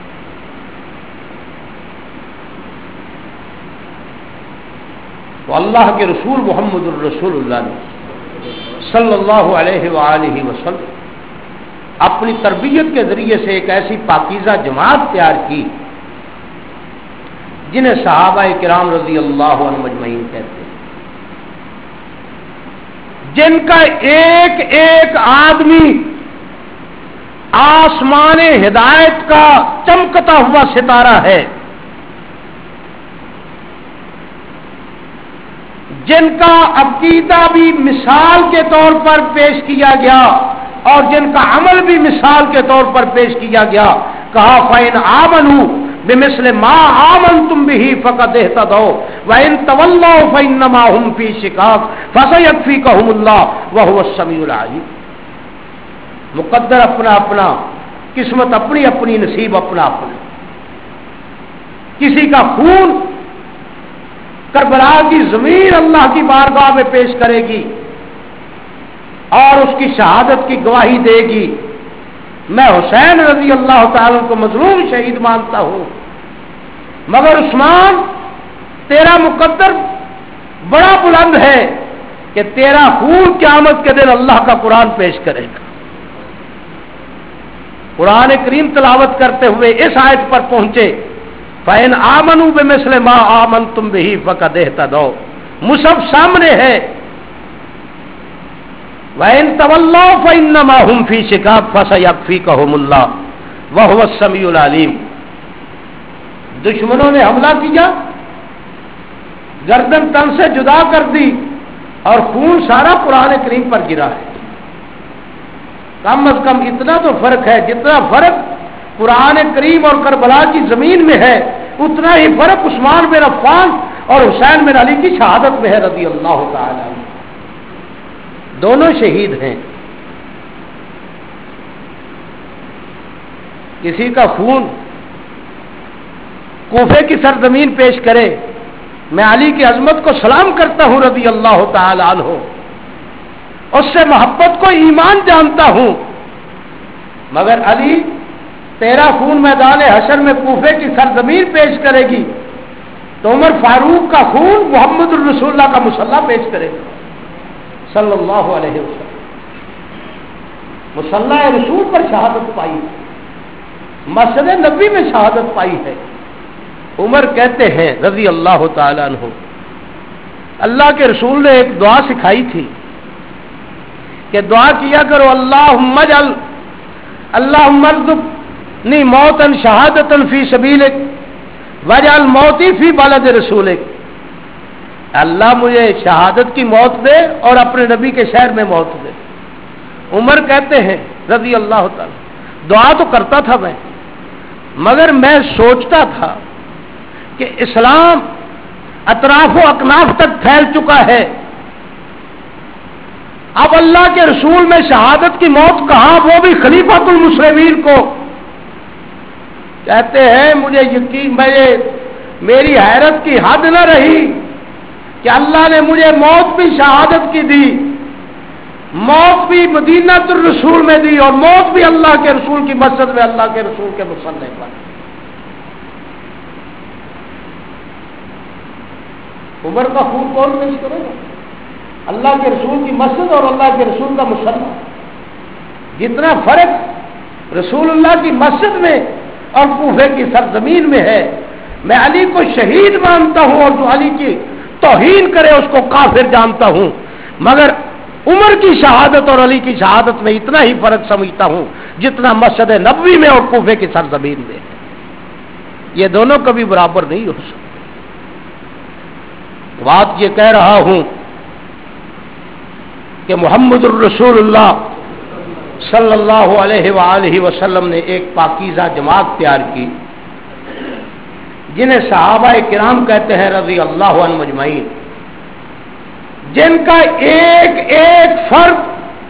تو اللہ کے رسول محمد الرسول اللہ نے صلی اللہ علیہ وآلہ وسلم اپنی تربیت کے ذریعے سے ایک ایسی پاکیزہ جماعت تیار کی جنہیں صحابہ کرام رضی اللہ عنہم اجمعین کہتے ہیں, جن کا ایک ایک آدمی آسمان ہدایت کا چمکتا ہوا ستارہ ہے, جن کا عقیدہ بھی مثال کے طور پر پیش کیا گیا اور جن کا عمل بھی مثال کے طور پر پیش کیا گیا. کہا فَإِنْ آمَنُوا بمثل ما آمنتم به فقد اهتدوا وان تولوا فانما هم في شقاق فسيكفيكهم الله وهو السميع العليم. مقدر اپنا اپنا، قسمت اپنی اپنی، نصیب اپنا اپنا. کسی کا خون کربلا کی زمین اللہ کی بارگاہ میں پیش کرے گی اور اس کی شہادت کی گواہی دے گی. میں حسین رضی اللہ تعالیٰ کو مظلوم شہید مانتا ہوں، مگر عثمان تیرا مقدر بڑا بلند ہے کہ تیرا خون قیامت کے دن اللہ کا قرآن پیش کرے گا. قرآن کریم تلاوت کرتے ہوئے اس آیت پر پہنچے فَإِنْ آمَنُوا بِمِثْلِ مَا آمَنْتُمْ بِهِ فَقَدْ اهْتَدَوْا. مصحف سامنے ہے. وَإِنْ تَوَلَّوْا فَإِنَّمَا هُمْ فِي شِقَاقٍ فَسَيَكْفِيكَهُمُ اللَّهُ وَهُوَ السَّمِيعُ الْعَلِيمُ. دشمنوں نے حملہ کیا، گردن تن سے جدا کر دی اور خون سارا قرآن کریم پر گرا ہے. کم از کم اتنا تو فرق ہے، جتنا فرق قرآن کریم اور کربلا کی زمین میں ہے اتنا ہی فرق عثمان بن عفان اور حسین بن علی کی شہادت میں ہے رضی اللہ تعالی عنہ. دونوں شہید ہیں. کسی کا خون کوفے کی سرزمین پیش کرے، میں علی کی عظمت کو سلام کرتا ہوں رضی اللہ تعالی عنہ، اس سے محبت کو ایمان جانتا ہوں، مگر علی تیرا خون میدان حشر میں کوفے کی سرزمین پیش کرے گی تو عمر فاروق کا خون محمد الرسول اللہ کا مصلی پیش کرے گا صلی اللہ علیہ وسلم. مصلی رسول پر شہادت پائی ہے، مسجد نبی میں شہادت پائی ہے. عمر کہتے ہیں رضی اللہ تعالی عنہ، اللہ کے رسول نے ایک دعا سکھائی تھی کہ دعا کیا کرو اللہم اجعل اللہم ارزقنی موتا شہادتا فی سبیلک واجعل موتی فی بلد رسولک. اللہ مجھے شہادت کی موت دے اور اپنے نبی کے شہر میں موت دے. عمر کہتے ہیں رضی اللہ تعالی، دعا تو کرتا تھا میں، مگر میں سوچتا تھا کہ اسلام اطراف و اکناف تک پھیل چکا ہے، اب اللہ کے رسول میں شہادت کی موت کہاں، وہ بھی خلیفۃ المسلمین کو. کہتے ہیں مجھے یقین میں میری حیرت کی حد نہ رہی کہ اللہ نے مجھے موت بھی شہادت کی دی، موت بھی مدینہ الرسول میں دی اور موت بھی اللہ کے رسول کی مسجد میں اللہ کے رسول کے مصلی پر. عمر کا خون کون پیش کرے گا؟ اللہ کے رسول کی مسجد اور اللہ کے رسول کا مصلی. جتنا فرق رسول اللہ کی مسجد میں اور کوفے کی سرزمین میں ہے. میں علی کو شہید مانتا ہوں اور جو علی کی توہین کرے اس کو کافر جانتا ہوں، مگر عمر کی شہادت اور علی کی شہادت میں اتنا ہی فرق سمجھتا ہوں جتنا مسجد نبوی میں اور کوفے کی سرزمین میں ہے. یہ دونوں کبھی برابر نہیں ہو سکتے. بات یہ کہہ رہا ہوں کہ محمد الرسول اللہ صلی اللہ علیہ وآلہ وسلم نے ایک پاکیزہ جماعت تیار کی جنہیں صحابہ کرام کہتے ہیں رضی اللہ عنہ اجمعین، جن کا ایک ایک فرد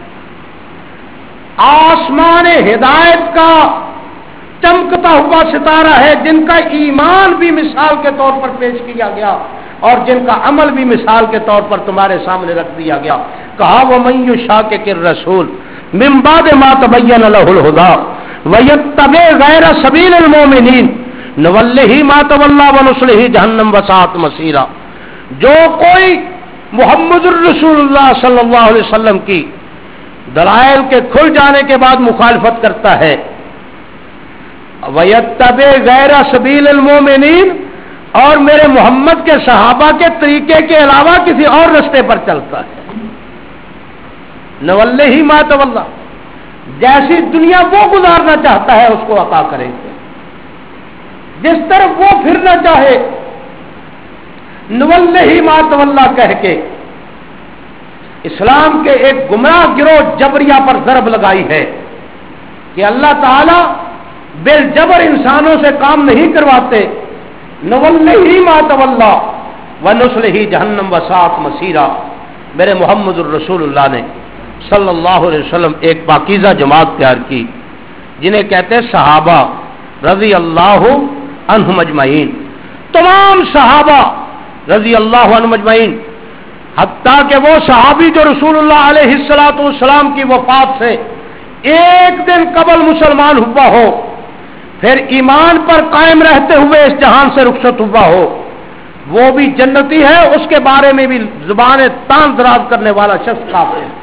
آسمان ہدایت کا چمکتا ہوا ستارہ ہے، جن کا ایمان بھی مثال کے طور پر پیش کیا گیا اور جن کا عمل بھی مثال کے طور پر تمہارے سامنے رکھ دیا گیا. کہا وَمَن يُشَاقِقِ الرَّسُولَ مِن بَعْدِ مَا تَبَيَّنَ لَهُ الْهُدَىٰ وَيَتَّبِعْ غَيْرَ سَبِيلِ الْمُؤْمِنِينَ نُوَلِّهِ مَا تَوَلَّىٰ وَنُصْلِهِ جَهَنَّمَ وَسَاءَتْ مَصِيرًا. جو کوئی محمد الرسول اللہ صلی اللہ علیہ وسلم کی دلائل کے کھل جانے کے بعد مخالفت کرتا ہے، وَيَتَّبِعْ غَيْرَ سَبِيلِ الْمُؤْمِنِينَ اور میرے محمد کے صحابہ کے طریقے کے علاوہ کسی اور رستے پر چلتا ہے، نوَلِّهِ مَا تَوَلَّىٰ جیسی دنیا وہ گزارنا چاہتا ہے اس کو عطا کریں گے، جس طرف وہ پھرنا چاہے نوَلِّهِ مَا تَوَلَّىٰ کہہ کے اسلام کے ایک گمراہ گروہ جبریہ پر ضرب لگائی ہے کہ اللہ تعالی بالجبر انسانوں سے کام نہیں کرواتے. نولہ ما تولا ونصلہ جہنم وساءت مصیرا. میرے محمد الرسول اللہ نے صلی اللہ علیہ وسلم ایک پاکیزہ جماعت تیار کی جنہیں کہتے ہیں صحابہ رضی اللہ عنہم اجمعین. تمام صحابہ رضی اللہ عنہم اجمعین، حتیٰ کہ وہ صحابی جو رسول اللہ علیہ الصلوۃ والسلام کی وفات سے ایک دن قبل مسلمان ہوا ہو، پھر ایمان پر قائم رہتے ہوئے اس جہان سے رخصت ہوا ہو، وہ بھی جنتی ہے. اس کے بارے میں بھی زبان تان دراز کرنے والا شخص کافر ہے،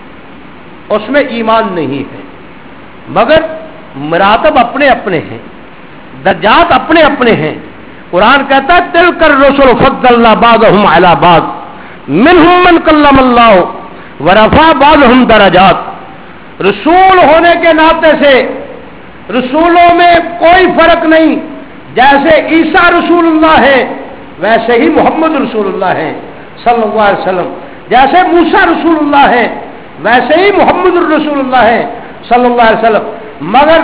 اس میں ایمان نہیں ہے. مگر مراتب اپنے اپنے ہیں، درجات اپنے اپنے ہیں. قرآن کہتا ہے تلک الرسل فضلنا بعضهم علی بعض منهم من کلم اللہ ورفع بعضهم درجات. رسول ہونے کے ناطے سے رسولوں میں کوئی فرق نہیں. جیسے عیسیٰ رسول اللہ ہے ویسے ہی محمد رسول اللہ ہے صلی اللہ علیہ وسلم. جیسے موسیٰ رسول اللہ ہے ویسے ہی محمد الرسول اللہ ہے صلی اللہ علیہ وسلم. مگر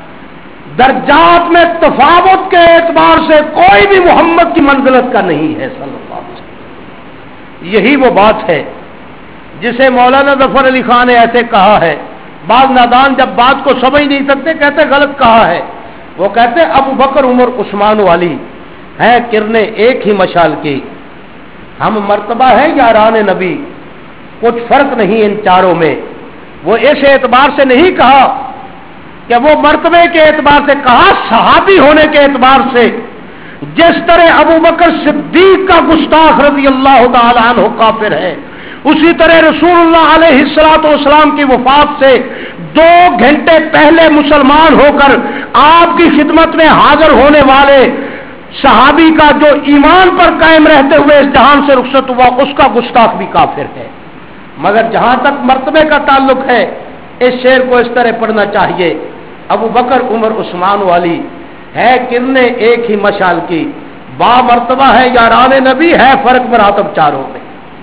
درجات میں تفاوت کے اعتبار سے کوئی بھی محمد کی منزلت کا نہیں ہے صلی اللہ علیہ وسلم. یہی وہ بات ہے جسے مولانا ظفر علی خان نے ایسے کہا ہے. بعض نادان جب بات کو سمجھ نہیں سکتے کہتے غلط کہا ہے. وہ کہتے ابو بکر عمر عثمان والی ہیں کرنے ایک ہی مشال کی، ہم مرتبہ ہیں یاران نبی، کچھ فرق نہیں ان چاروں میں. وہ اس اعتبار سے نہیں کہا کہ وہ مرتبے کے اعتبار سے کہا، صحابی ہونے کے اعتبار سے. جس طرح ابو بکر صدیق کا گستاخ رضی اللہ تعالی عنہ کافر ہے، اسی طرح رسول اللہ علیہ الصلوۃ والسلام کی وفات سے دو گھنٹے پہلے مسلمان ہو کر آپ کی خدمت میں حاضر ہونے والے صحابی کا جو ایمان پر قائم رہتے ہوئے اس جہان سے رخصت ہوا، اس کا گستاخ بھی کافر ہے. مگر جہاں تک مرتبے کا تعلق ہے اس شعر کو اس طرح پڑھنا چاہیے، ابو بکر عمر عثمان والی ہے کرنے ایک ہی مشال کی، با مرتبہ ہے یاران نبی، ہے فرق مراتب چاروں میں.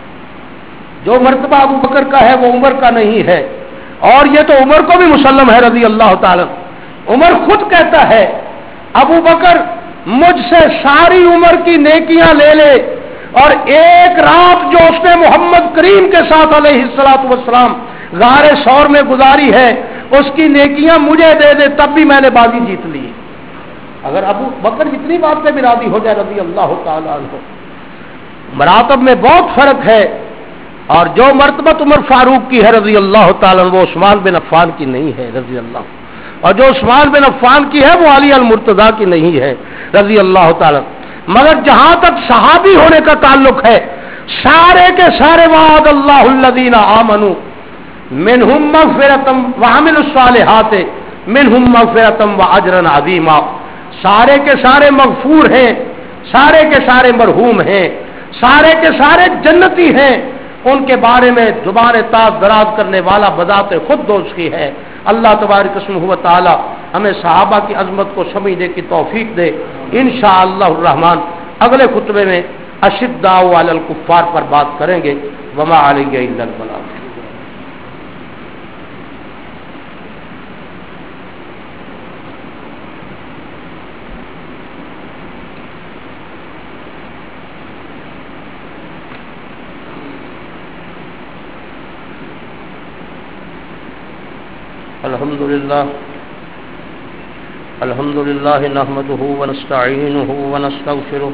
جو مرتبہ ابو بکر کا ہے وہ عمر کا نہیں ہے، اور یہ تو عمر کو بھی مسلم ہے رضی اللہ تعالی. عمر خود کہتا ہے ابو بکر مجھ سے ساری عمر کی نیکیاں لے لے اور ایک رات جو اس نے محمد کریم کے ساتھ علیہ الصلوۃ والسلام غار ثور میں گزاری ہے اس کی نیکیاں مجھے دے دے تب بھی میں نے بازی جیت لی. اگر ابو بکر جتنی بات پہ بھی راضی ہو جائے رضی اللہ تعالی عنہ. مراتب میں بہت فرق ہے، اور جو مرتبت عمر فاروق کی ہے رضی اللہ تعالی عنہ وہ عثمان بن عفان کی نہیں ہے رضی اللہ، اور جو عثمان بن عفان کی ہے وہ علی المرتضیٰ کی نہیں ہے رضی اللہ تعالی. مگر جہاں تک صحابی ہونے کا تعلق ہے، سارے کے سارے وعد اللہ الذین آمنوا منہم مغفرۃ وعملوا الصالحات منہم مغفرۃ واجرا عظیما. سارے کے سارے مغفور ہیں، سارے کے سارے مرحوم ہیں، سارے کے سارے جنتی ہیں. ان کے بارے میں زبان تاز دراز کرنے والا بذات خود دوزخی ہے. اللہ تبارک اسمہ و تعالی ہمیں صحابہ کی عظمت کو سمجھنے کی توفیق دے. انشاءاللہ الرحمن اگلے خطبے میں اشداء علی الکفار پر بات کریں گے. وما علیہ الا البلاغ. الحمد للہ الحمد للہ نحمده ونستعینه ونستغفره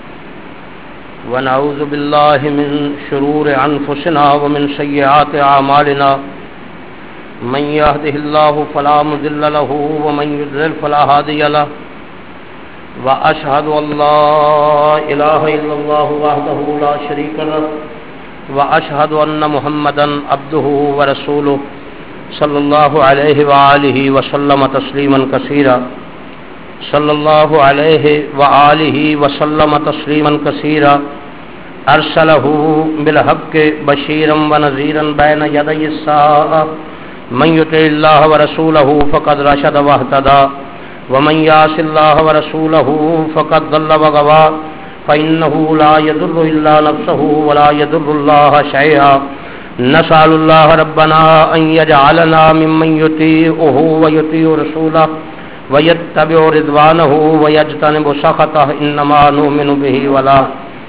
ونعوذ باللہ من شرور انفسنا ومن سیئات اعمالنا من يهده الله فلا مضل له ومن يضلل فلا هادي له واشهد ان لا اله الا الله وحده لا شريك له واشهد ان محمدا عبده ورسوله صلی اللہ علیہ وآلہ وسلم تسلیما کثیرا. صلی اللہ علیہ وآلہ وسلم تسلیما کثیرا. ارسلہ بالحق بشیرا ونذیرا بین یدی الساعة من یطع اللہ ورسولہ فقد رشد واہتدی ومن یعص اللہ ورسولہ فقد ضل وغوی فإنہ لا یضر الا نفسہ ولا یضر اللہ شیئا. نسأل الله ربنا أن يجعلنا ممن يطيعه ويطيع رسوله ويتبع رضوانه ويجتنب سخطه إنما نؤمن به ولا.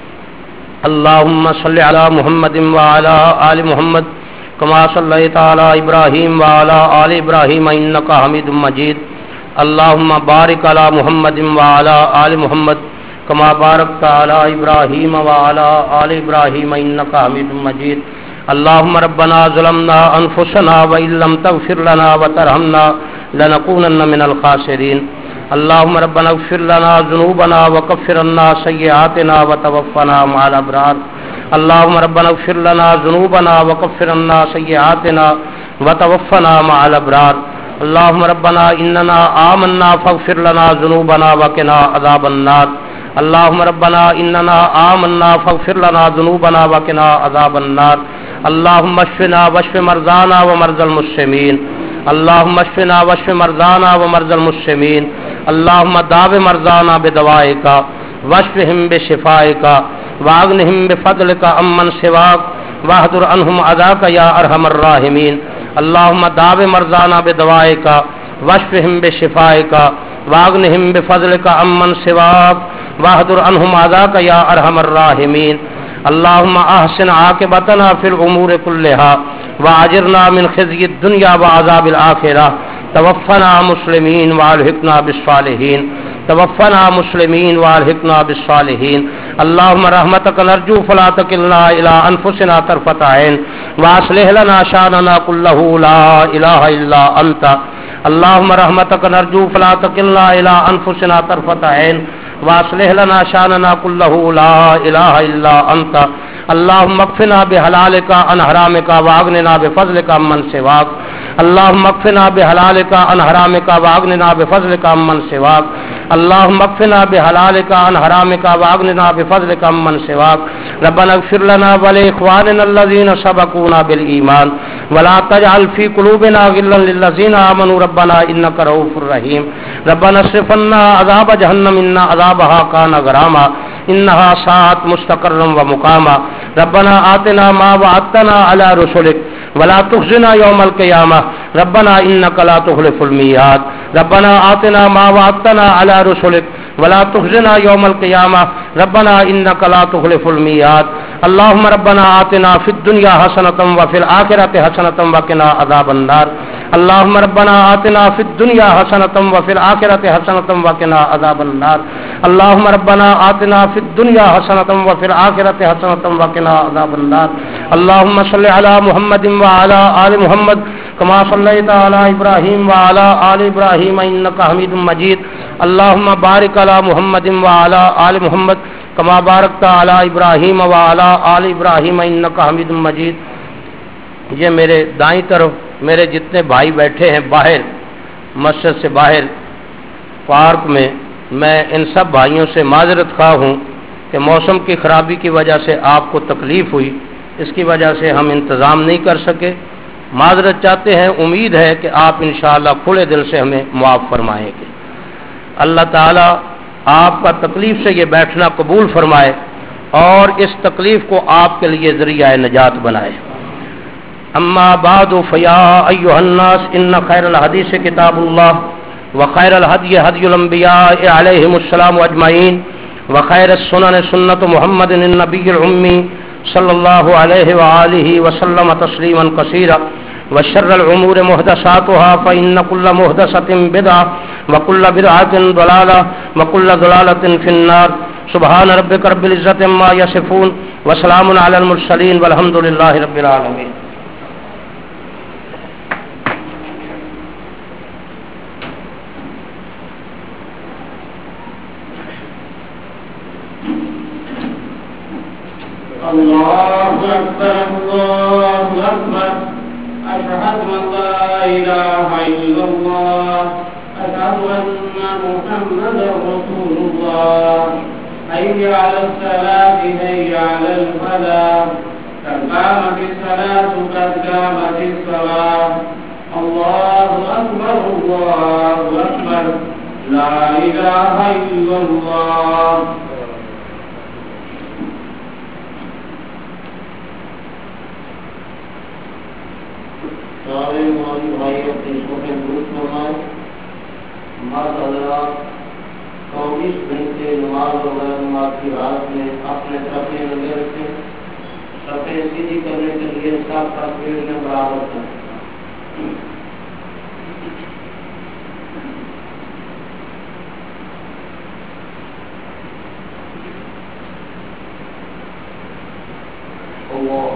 اللهم صل على محمد وعلى آل محمد كما صليت على إبراهيم وعلى آل إبراهيم إنك حميد مجيد. اللهم بارك على محمد وعلى آل محمد كما باركت على إبراهيم وعلى آل إبراهيم إنك حميد مجيد. اللهم ربنا ظلمنا أنفسنا وإن لم تغفر لنا وترحمنا لنكونن من الخاسرين. اللهم ربنا اغفر لنا ذنوبنا وكفر عنا سيئاتنا وتوفنا مع الأبرار. اللهم ربنا اغفر لنا ذنوبنا وكفر عنا سيئاتنا وتوفنا مع الأبرار. اللهم ربنا إننا آمنا فاغفر لنا ذنوبنا وقنا عذاب النار. اللهم ربنا إننا آمنا فاغفر لنا ذنوبنا وقنا عذاب النار. اللهم اشفنا واشف مرضانا ومرضى المسلمين. اللهم اشفنا واشف مرضانا ومرضى المسلمين. اللهم داو مرضانا بدوائك واشفهم بشفائك واغنهم بفضلك عمن سواك واهدر عنهم عذاك يا ارحم الراحمين. اللهم داو مرضانا بدوائك واشفهم بشفائك واغنهم بفضلك عمن سواك واهدر عنهم عذاك يا ارحم الراحمين. اللهم احسن عاقبتنا في الامور كلها واجرنا من خزي الدنيا وعذاب الاخره. توفنا مسلمين والحقنا بالصالحين. توفنا مسلمين والحقنا بالصالحين. اللهم رحمتك نرجو فلا تكلنا الى انفسنا طرفة عين واصلح لنا شاننا كله لا اله الا انت. اللهم رحمتك نرجو فلا تكلنا الى انفسنا طرفة عين واصلح لنا شاننا كله لا اله الا انت. اللهم اكفنا بحلالك عن حرامك واغننا بفضلك عمن سواك. اللهم اكفنا بحلالك عن حرامك واغننا بفضلك عمن سواك. اللهم اكفنا بحلالك عن حرامك واغننا بفضلك عمن سواك. ربنا اغفر لنا ولاخواننا الذين سبقونا بالايمان ولا تجعل في قلوبنا غلا للذين امنوا ربنا انك رؤوف رحيم. ربنا اصرف عنا عذاب جهنم ان عذابها كان غراما انها ساءت مستقرا ومقاما. ربنا آتنا ما وعدتنا على رسلك ولا تخزنا يوم القيامة ربنا انك لا تخلف الميعاد. ربنا آتنا ما وعدتنا على رسلك ولا تخزنا يوم القيامة ربنا انك لا تخلف الميعاد. اللهم ربنا آتنا في الدنيا حسنة وفي الآخرة حسنة وقنا عذاب النار. اللهم ربنا آتنا في الدنيا حسنة وفي الآخرة حسنة وقنا عذاب النار. اللهم ربنا آتنا في الدنيا حسنة وفي الآخرة حسنة وقنا عذاب النار. اللهم صل على محمد وعلى آل محمد كما صليت على إبراهيم وعلى آل إبراهيم إنك حميد مجيد. اللهم بارك على محمد وعلى آل محمد كما باركت على إبراهيم وعلى آل إبراهيم إنك حميد مجيد. یہ میرے دائیں طرف میرے جتنے بھائی بیٹھے ہیں باہر مسجد سے باہر پارک میں، میں ان سب بھائیوں سے معذرت خواہ ہوں کہ موسم کی خرابی کی وجہ سے آپ کو تکلیف ہوئی، اس کی وجہ سے ہم انتظام نہیں کر سکے. معذرت چاہتے ہیں، امید ہے کہ آپ انشاءاللہ کھلے دل سے ہمیں معاف فرمائیں گے. اللہ تعالی آپ کا تکلیف سے یہ بیٹھنا قبول فرمائے اور اس تکلیف کو آپ کے لیے ذریعہ نجات بنائے. اما بعد فیا ایھا الناس ان خیر الحدیث کتاب اللہ وخیر الهدی هدی الانبیاء علیہم السلام اجمعین وخیر السنن سنت محمد النبی الأمی صلی اللہ علیہ وآلہ وسلم تسلیما کثیرا وشر الامور محدثاتها فإن كل محدثة بدعة وكل بدعة ضلالة وكل ضلالة في النار. سبحان ربك رب العزة عما يصفون وسلام على المرسلين والحمد لله رب العالمين.
الله أكبر الله أكبر أشهد أن لا إله إلا الله أشهد أن محمدا رسول الله. حي على الصلاة حي على الفلاح قد قامت الصلاة قد قامت الصلاة. الله أكبر الله أكبر لا إله إلا الله. سارے مولانا بھائی اپنے کو درست فرمائیں. مرد حضرات چوبیس گھنٹے نماز وغیرہ نماز کی رات میں اپنے اپنے لگے رکھے سفید سیدھی کرنے کے لیے سب تصویر میں برابر کریں. اللہ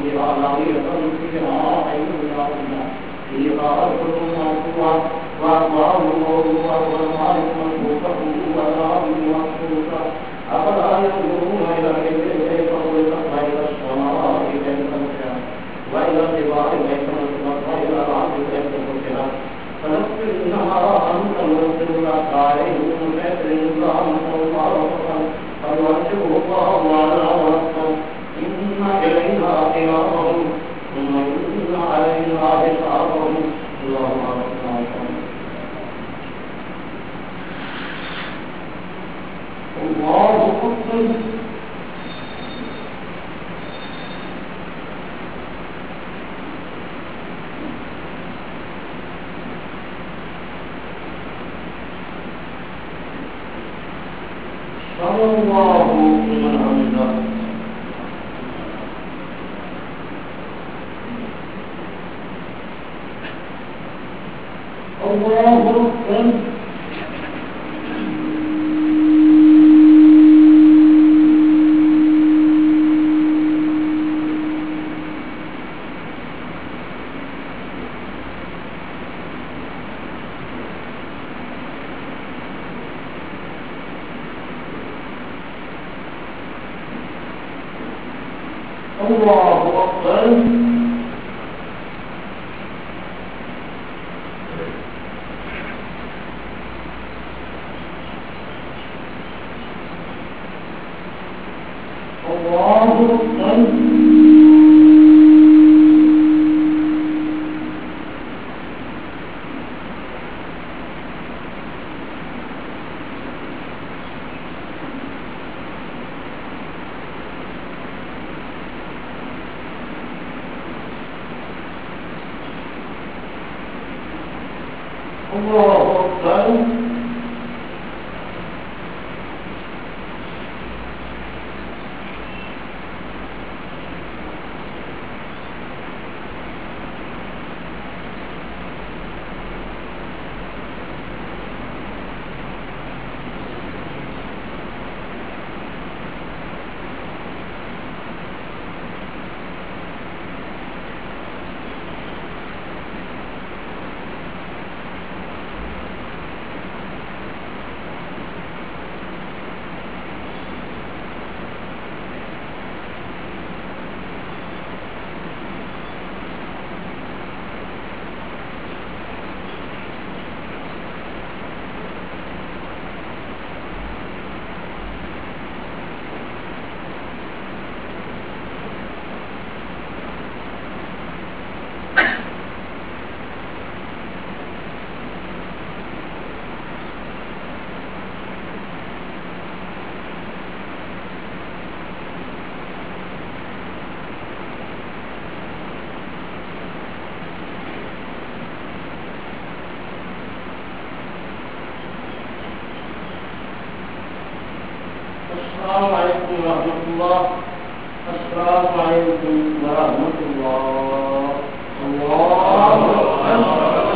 فيها لاغية فيها عين راضية فيها أرض مرفوعة وأبواب موضوعة والمعارف مشروطة والأرض مشروطة أفلا ينظرون إلى الإبل كيف خلقت وإلى السماء كيف رفعت وإلى الجبال كيف نصبت وإلى الأرض كيف رفعت فنصبر النهار أنت المنزل لك عليهم بشكل نظام مباركا فيعذبه الله على وقته إن إلينا خيارهم ثم إن علينا حسابهم اللهم أكبر الله أكبر صلى الله لمن حمده الله أكبر الله أكبر الله أكبر الله أكبر السلام عليكم ورحمة الله. السلام عليكم ورحمة الله. الله أكبر.